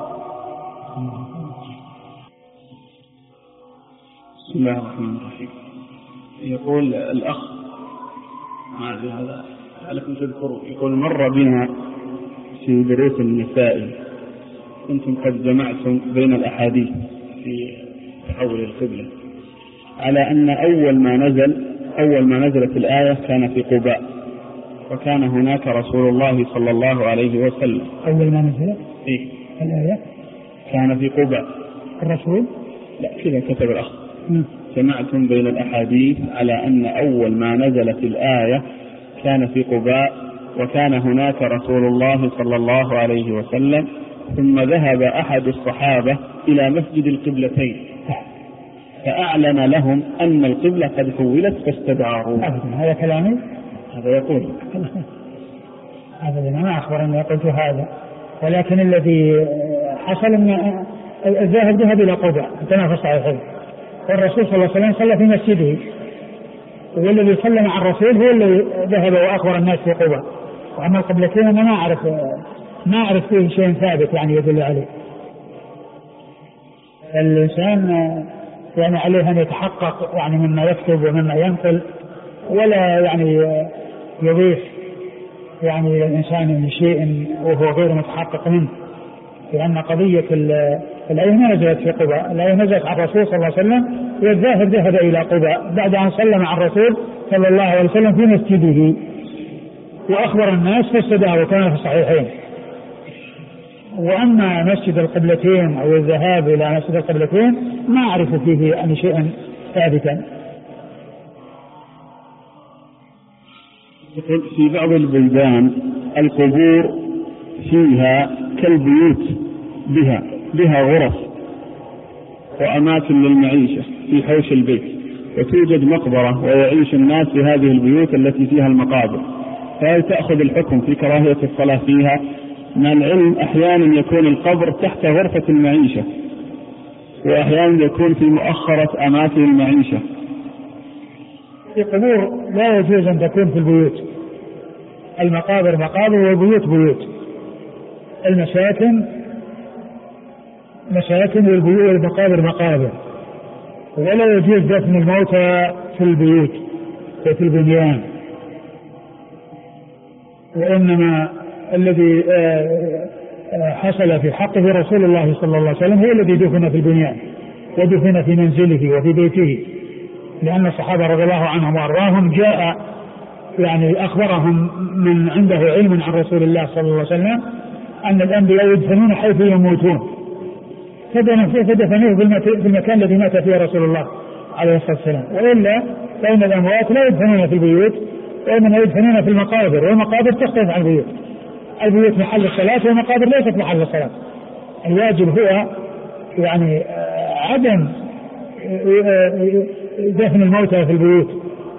B: بسم الله الرحمن الرحيم. يقول الأخ هذا لكم تذكروا، يقول مر بنا في دروس النساء كنتم قد جمعتم بين الأحاديث في تحول القبلة على أن أول ما نزلت الآية كان في قباء، وكان هناك رسول الله صلى الله عليه وسلم.
A: أول ما نزلت الآية
B: كان في قباء
A: الرسول؟
B: لا كذا كتب الأخ. جمعتم بين الأحاديث على أن أول ما نزلت الآية كان في قباء، وكان هناك رسول الله صلى الله عليه وسلم، ثم ذهب أحد الصحابة إلى مسجد القبلتين فأعلن لهم أن القبلة قد حولت فاستدعوه.
A: هذا كلامي؟
B: هذا يقول
A: هذا ما أخبر أني قلت هذا. ولكن الذي حصل أن الذاهب ذهب إلى قباء كما في الصحيحين، والرسول صلى الله عليه وسلم صلى في مسجده، والذي صلى مع الرسول هو الذي ذهب وأخبر الناس في قباء. وأما القبلتين أنا ما أعرف فيه شيء ثابت يعني يدل عليه. الإنسان يعني عليه أن يتحقق يعني مما يكتب ومما ينقل، ولا يعني يضيف يعني الإنسان شيء وهو غير متحقق منه، لأن قضية الآية ما نزلت في قباء، الآية نزلت على الرسول صلى الله عليه وسلم، والذاهب ذهب إلى قباء بعد أن صلى مع الرسول صلى الله عليه وسلم في مسجده وأخبر الناس فاستدعوا كما في الصحيحين. وأما مسجد القبلتين أو الذهاب إلى مسجد القبلتين ما أعرف فيه يعني شيئا ثابتا.
B: في بعض البلدان القبور فيها كالبيوت، بها غرف وأماكن للمعيشة في حوش البيت، وتوجد مقبرة ويعيش الناس في هذه البيوت التي فيها المقابر، فهل تأخذ الحكم في كراهية الصلاة فيها؟ مع العلم أحيانا يكون القبر تحت غرفة المعيشة، وأحيانا يكون في مؤخرة أماكن المعيشة.
A: القبور لا يجوز أن تكون في البيوت، المقابر مقابر والبيوت بيوت، المساكن مساكن والمقابر مقابر، ولا يجوز دفن الموتى في البيوت وفي البنيان. وإنما الذي حصل في حقه رسول الله صلى الله عليه وسلم هو الذي دفن في البنيان ودفن في منزله وفي بيته، لأن الصحابة رضي الله عنهم وأرضاهم جاء يعني أخبرهم من عنده علم عن رسول الله صلى الله عليه وسلم أن الأنبياء يدفنون حيث يموتون، فدفنوه في المكان الذي مات فيه رسول الله عليه الصلاة والسلام. وإلا فإن الأموات لا يدفنون في البيوت، وإنما يدفنون في المقابر، والمقابر تختلف عن البيوت، البيوت محل الصلاة والمقابر ليست محل الصلاة. الواجب هو يعني عدم دفن الموتى في البيوت،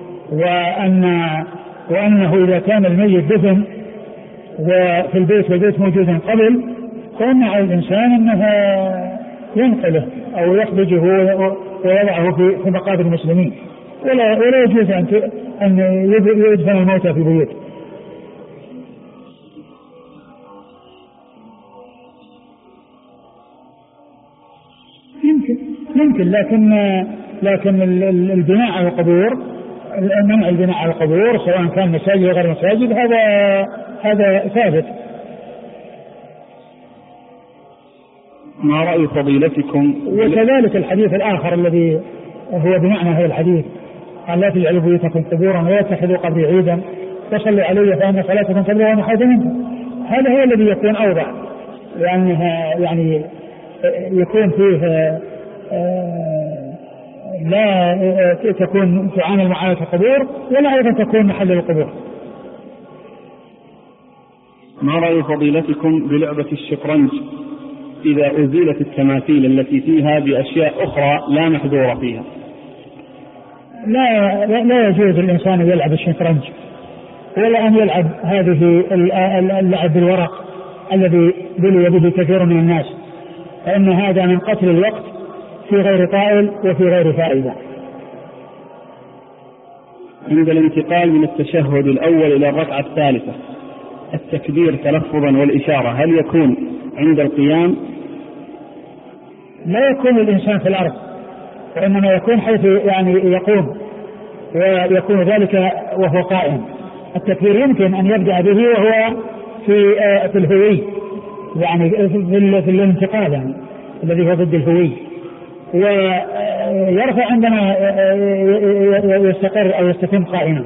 A: وأنه إذا كان الميت دفن وفي البيت والبيت موجودا قبل، فإن على الإنسان أنه ينقله أو يخرجه ويضعه في مقابر المسلمين، ولا يجوز أن يدفن الموتى في البيوت. يمكن لكن البناء على القبور، منع البناء على القبور سواء كان مساجد أو غير مساجد هذا ثابت.
B: ما رأي فضيلتكم؟
A: وكذلك الحديث الآخر الذي هو بمعنى هذا الحديث: قال لا تجعلوا بيوتكم قبورا ولا تتخذوا قبري عيدا وصلوا علي فإن صلاتكم تبلغ ما حاجة منكم. هذا هو الذي يكون أوضع، لأنها يعني يكون فيه لا تكون تعامل معاملة القبور ولا أيضا تكون محل القبور.
B: ما رأي فضيلتكم بلعبة الشطرنج إذا أزيلت التماثيل التي فيها بأشياء أخرى لا محذورة فيها؟
A: لا يجوز الإنسان يلعب الشطرنج ولا أن يلعب هذه اللعب بالورق الذي بلي به كثير من الناس، فإن هذا من قتل الوقت في غير طائل وفي غير فائدة.
B: عند الانتقال من التشهد الأول إلى الركعة الثالثة التكبير تلفظا والإشارة هل يكون عند القيام؟
A: لا يكون الإنسان في الأرض، وإنما يكون حيث يعني يقوم، ويكون ذلك وهو قائم. التكبير يمكن أن يبدأ به وهو في الهوي، يعني في الانتقال يعني الذي هو ضد الهوي، ويرفع عندما يستقر أو يستتم قائما.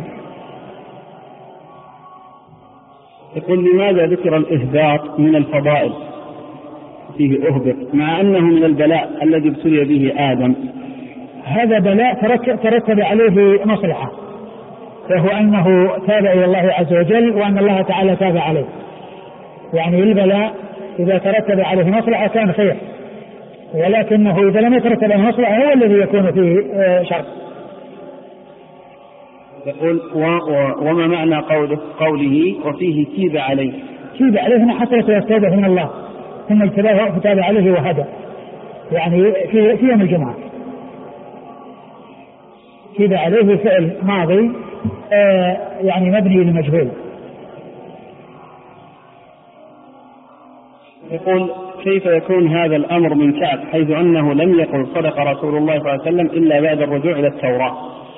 B: يقول لماذا ذكر الإهباط من الفضائل فيه أهبط مع أنه من البلاء الذي ابتلي به آدم؟
A: هذا بلاء ترتب عليه مصلحة، وهو أنه تاب إلى الله عز وجل وأن الله تعالى تاب عليه. يعني البلاء إذا ترتب عليه مصلحة كان خير، ولكنه إذا لم يترتب عليه مصلحة هو الذي يكون فيه شر.
B: يقول وما معنى قوله وفيه تيب عليه؟
A: تيب عليه هنا حصلت التوبة من الله ثم اجتباه فتاب عليه وهدى، يعني في يوم الجمعة تيب عليه فعل ماضي يعني مبني للمجهول.
B: يقول كيف يكون هذا الأمر من كعب حيث أنه لم يقل صدق رسول الله صلى الله عليه وسلم إلا بعد الرجوع إلى التوراة؟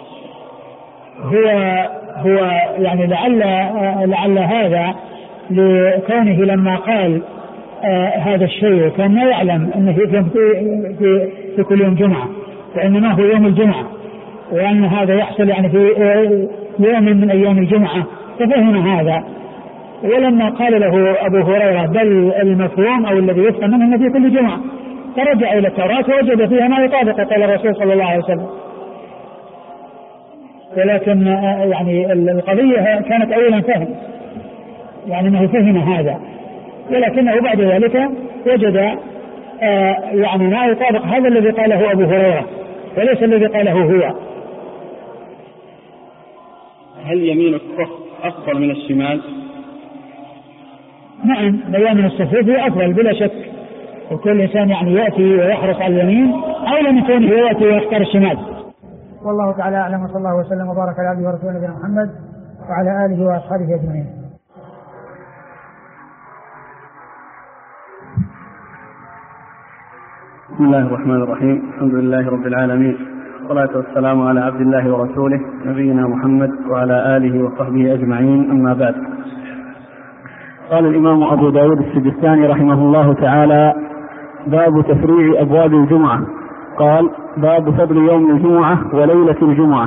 A: هو يعني لعل هذا لكونه لما قال هذا الشيء كان ما يعلم أنه في كل يوم جمعة، وإنما هو يوم الجمعة، وأن هذا يحصل يعني في يوم من أيام الجمعة، ففهم هذا. ولما قال له أبو هريرة بل المفهوم أو الذي يفهم منه أنه في كل جمعة، فرجع إلى التوراة ووجد فيها ما يطابق قال الرسول صلى الله عليه وسلم. ولكن يعني القضية كانت أولا فهم، يعني أنه فهم هذا، ولكنه بعد ذلك وجد يعني ما يطابق هذا الذي قاله أبو هريرة وليس الذي قاله هو.
B: هل يمين الصف أفضل من الشمال؟
A: نعم، بيان الصفوف أفضل بلا شك، وكل إنسان يعني يأتي ويحرص على اليمين أو لم يكن يأتي ويختار الشمال. والله تعالى أعلم، وصلى الله وسلم وبارك على عبده ورسوله نبينا محمد وعلى آله وأصحابه أجمعين.
B: بسم الله الرحمن الرحيم، الحمد لله رب العالمين، والصلاة والسلام على عبد الله ورسوله نبينا محمد وعلى آله وصحبه أجمعين، أما بعد. قال الإمام أبو داود السجستاني رحمه الله تعالى: باب تفريع أبواب الجمعة. قال: باب فضل يوم الجمعة وليلة الجمعة.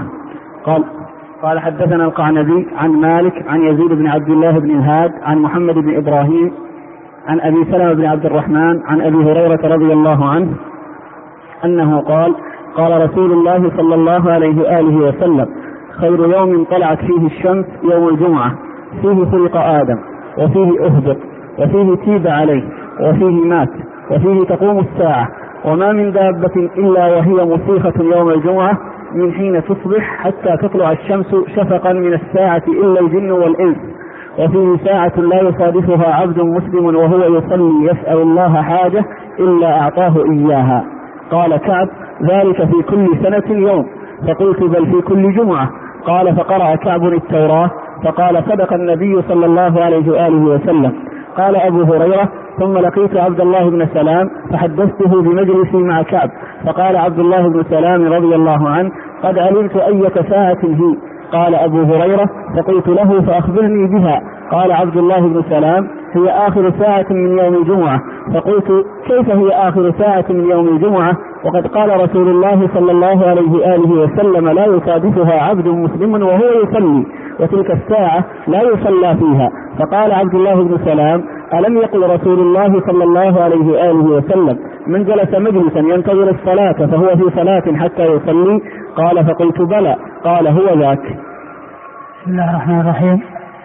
B: قال حدثنا القعنبي عن مالك عن يزيد بن عبد الله بن الهاد عن محمد بن إبراهيم عن أبي سلمة بن عبد الرحمن عن أبي هريرة رضي الله عنه أنه قال: قال رسول الله صلى الله عليه وآله وسلم: خير يوم طلعت فيه الشمس يوم الجمعة، فيه خلق آدم، وفيه أهبط، وفيه تيب عليه، وفيه مات، وفيه تقوم الساعة، وما من دابة إلا وهي مصيخة يوم الجمعة من حين تصبح حتى تطلع الشمس شفقا من الساعة إلا الجن والإنس، وفيه ساعة لا يصادفها عبد مسلم وهو يصلي يسأل الله حاجة إلا أعطاه إياها. قال كعب: ذلك في كل سنة يوم. فقلت: بل في كل جمعة. قال: فقرأ كعب التوراة فقال: صدق النبي صلى الله عليه وآله وسلم. قال أبو هريرة: ثم لقيت عبد الله بن سلام فحدثته بمجلسي مع كعب، فقال عبد الله بن سلام رضي الله عنه: قد علمت أية ساعة هي. قال أبو هريرة: فقلت له: فأخبرني بها. قال عبد الله بن سلام: هي آخر ساعة من يوم الجمعة. فقلت: كيف هي آخر ساعة من يوم الجمعة وقد قال رسول الله صلى الله عليه وآله وسلم: لا يصادفها عبد مسلم وهو يصلي، وتلك الساعة لا يصلى فيها. فقال عبد الله بن سلام: ألم يقل رسول الله صلى الله عليه وآله وسلم: من جلس مجلسا ينتظر الصلاة فهو في صلاة حتى يصلي؟ قال: فقلت: بلى. قال: هو ذاك.
A: بسم الله الرحمن الرحيم،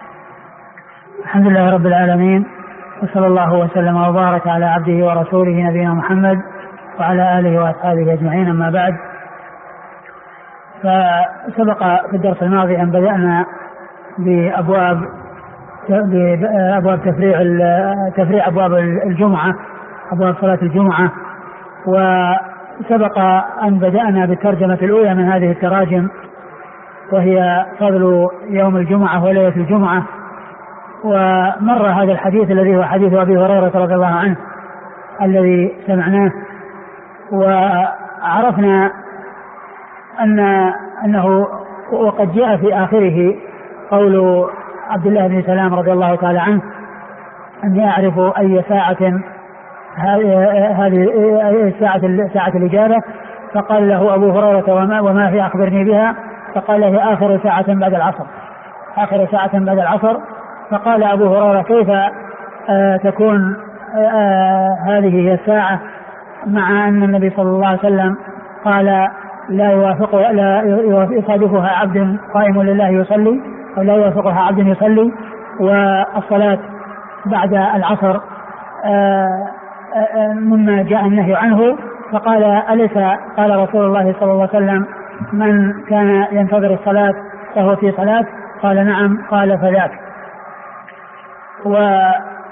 A: الحمد لله رب العالمين، وصلى الله وسلم وبارك على عبده ورسوله نبينا محمد وعلى آله وأصحابه أجمعين، أما بعد. فسبق في الدرس الماضي أن بدأنا بأبواب تفريع أبواب الجمعة، أبواب صلاة الجمعة، وسبق أن بدأنا بالترجمة الأولى من هذه التراجم، وهي فضل يوم الجمعة وليلة الجمعة. ومر هذا الحديث الذي هو حديث أبي هريرة رضي الله عنه الذي سمعناه، وعرفنا أنه وقد جاء في آخره قول عبد الله بن سلام رضي الله تعالى عنه: أني أعرف أي ساعة هذه ساعة الإجابة. فقال له أبو هريرة: وما هي؟ أخبرني بها. فقال: هي آخر ساعة بعد العصر، آخر ساعة بعد العصر. فقال أبو هريرة: كيف تكون هذه هي الساعة مع أن النبي صلى الله عليه وسلم قال: لا يصادفها عبد قائم لله يصلي، أو لا يوافقها عبد يصلي، والصلاة بعد العصر مما جاء النهي عنه. فقال: أليس قال رسول الله صلى الله عليه وسلم: من كان ينتظر الصلاة فهو في صلاة؟ قال: نعم. قال: فذاك.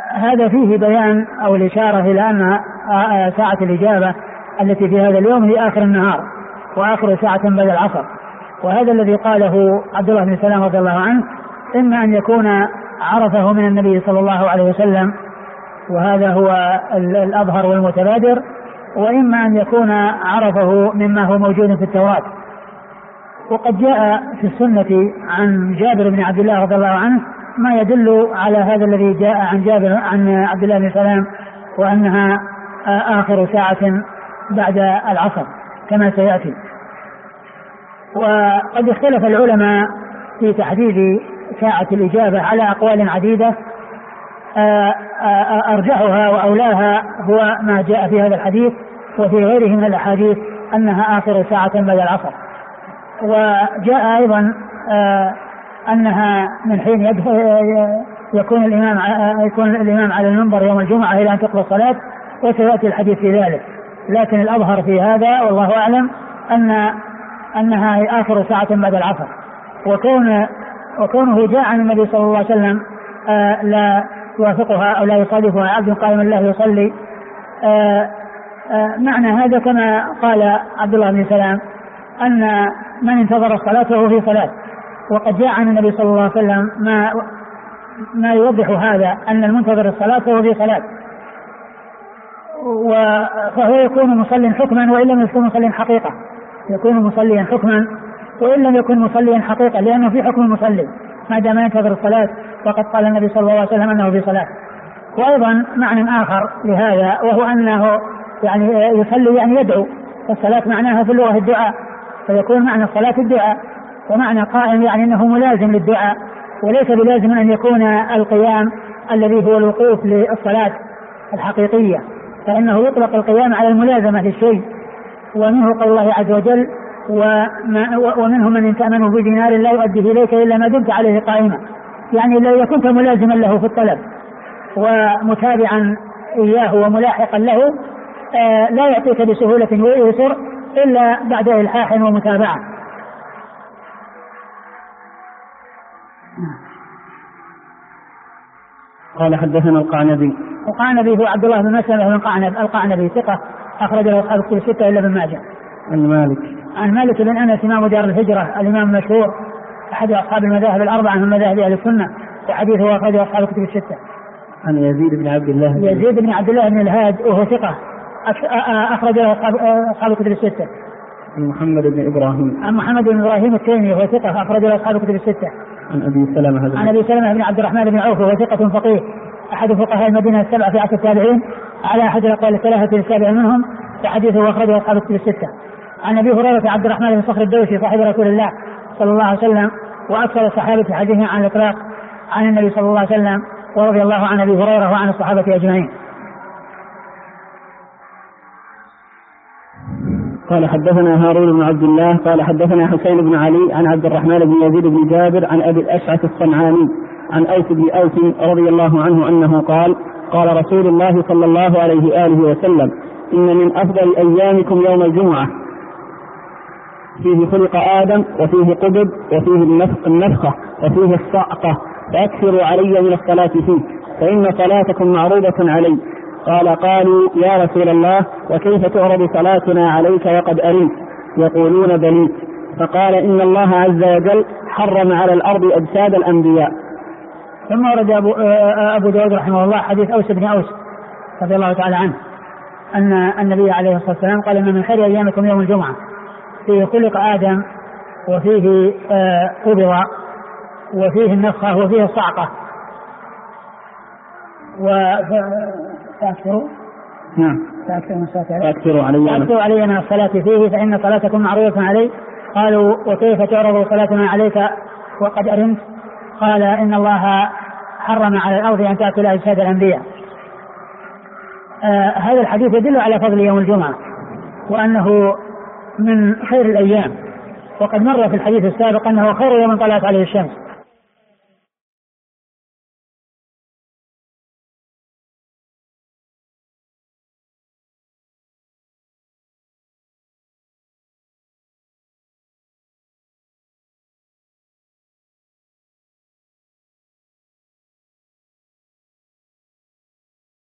A: هذا فيه بيان أو الإشارة إلى أن ساعة الإجابة التي في هذا اليوم هي آخر النهار وآخر ساعة بعد العصر. وهذا الذي قاله عبد الله بن سلام رضي الله عنه إما أن يكون عرفه من النبي صلى الله عليه وسلم وهذا هو الأظهر والمتبادر، وإما أن يكون عرفه مما هو موجود في التوراة. وقد جاء في السنة عن جابر بن عبد الله رضي الله عنه ما يدل على هذا الذي جاء عن جابر عن عبد الله بن سلام، وأنها آخر ساعة بعد العصر كما سيأتي. وقد اختلف العلماء في تحديد ساعة الإجابة على أقوال عديدة، أرجحها وأولاها هو ما جاء في هذا الحديث وفي غيره من الأحاديث أنها آخر ساعة بعد العصر. وجاء أيضا أنها من حين يكون الإمام على المنبر يوم الجمعة إلى أن تقضى الصلاة، وسيأتي الحديث في ذلك. لكن الأظهر في هذا والله أعلم أنها آخر ساعة بعد العصر. وكونه جاء عن النبي صلى الله عليه وسلم لا يوافقها أو لا يصادفها عبد قائم الله يصلي، معنى هذا كما قال عبد الله بن سلام أن من انتظر الصلاة فهو في صلاة. وقد جاء عن النبي صلى الله عليه وسلم ما يوضح هذا أن المنتظر الصلاة فهو في صلاة، فهو يكون مصليا حكما وإن لم يكن مصليا حقيقة، يكون مصليا حكما وإن لم يكن مصليا حقيقة، لأنه في حكم المصلي ما دام ينتظر الصلاة، وقد قال النبي صلى الله عليه وسلم أنه في صلاة. وأيضا معنى آخر لهذا وهو أنه يعني يصلي يعني يدعو، والصلاة معناها في اللغة الدعاء، فيكون معنى الصلاة الدعاء، ومعنى قائم يعني أنه ملازم للدعاء، وليس بلازم أن يكون القيام الذي هو الوقوف للصلاة الحقيقية، فإنه يطلق القيام على الملازمة للشيء. ومنه قول الله عز وجل ومنهم من إن تأمنه بدينار لا يؤديه إليك إلا ما دمت عليه قائما، يعني لو كنت ملازما له في الطلب ومتابعا إياه وملاحقا له لا يعطيك بسهولة ويسر إلا بعد إلحاح ومتابعة.
B: قال حدثنا القعنبي
A: هو عبد الله بن مسلمة بن القعنبي ثقة أخرج له أصحاب الكتب الستة إلا ابن ماجه. عن مالك بن أنس إمام دار الهجرة الإمام المشهور أحد أصحاب المذاهب الأربعة من مذاهب أهل السنة، وحديثه أخرجه أصحاب الكتب الستة.
B: عن يزيد بن عبد الله
A: بن الهاد وهو ثقة أخرج له أصحاب الكتب الستة.
B: عن محمد بن إبراهيم
A: التيمي وهو ثقة أخرج له أصحاب الكتب الستة.
B: عن أبي سلمة
A: بن عبد الرحمن بن عوف وهو ثقة فقيه أحد فقهاء المدينة السبعة في عصر التابعين على أحد الأقوال الثلاثة السابعة منهم، وحديثه أخرجه أصحاب الكتب الستة. عن أبي هريرة عبد الرحمن بن صخر الدوسي صاحب رسول الله صلى الله عليه وسلم وأكثر الصحابة حديثا عن الإطلاق عن النبي صلى الله عليه وسلم، ورضي الله عن أبي هريرة وعن الصحابة أجمعين.
B: قال حدثنا هارون بن عبد الله قال حدثنا حسين بن علي عن عبد الرحمن بن يزيد بن جابر عن أبي الأشعث الصنعاني عن أوس بن أوس رضي الله عنه أنه قال رسول الله صلى الله عليه وآله وسلم إن من أفضل أيامكم يوم الجمعة فيه خلق آدم وفيه قبض وفيه النفخة وفيه الصعقة، فأكثروا علي من الصلاة فيه فإن صلاتكم معروضة علي. قالوا يا رسول الله وكيف تعرض صلاتنا عليك وقد أريت؟ يقولون بليت. فقال إن الله عز وجل حرم على الأرض أجساد الأنبياء.
A: ثم ورد أبو داود رحمه الله حديث أوس بن أوس رضي الله تعالى عنه أن النبي عليه الصلاة والسلام قال إن من خير أيامكم يوم الجمعة فيه خلق آدم وفيه قبض وفيه النفخة وفيه الصعقة
B: فأكثروا
A: علي من الصلاة فيه فإن صلاتكم معروضة علي. قالوا وكيف تعرض صلاتنا عليك وقد أرمت؟ قال إن الله حرم على الأرض أن تأكل أجساد الأنبياء. هذا الحديث يدل على فضل يوم الجمعة وأنه من خير الأيام، وقد مر في الحديث السابق أنه خير يوم طلعت عليه الشمس،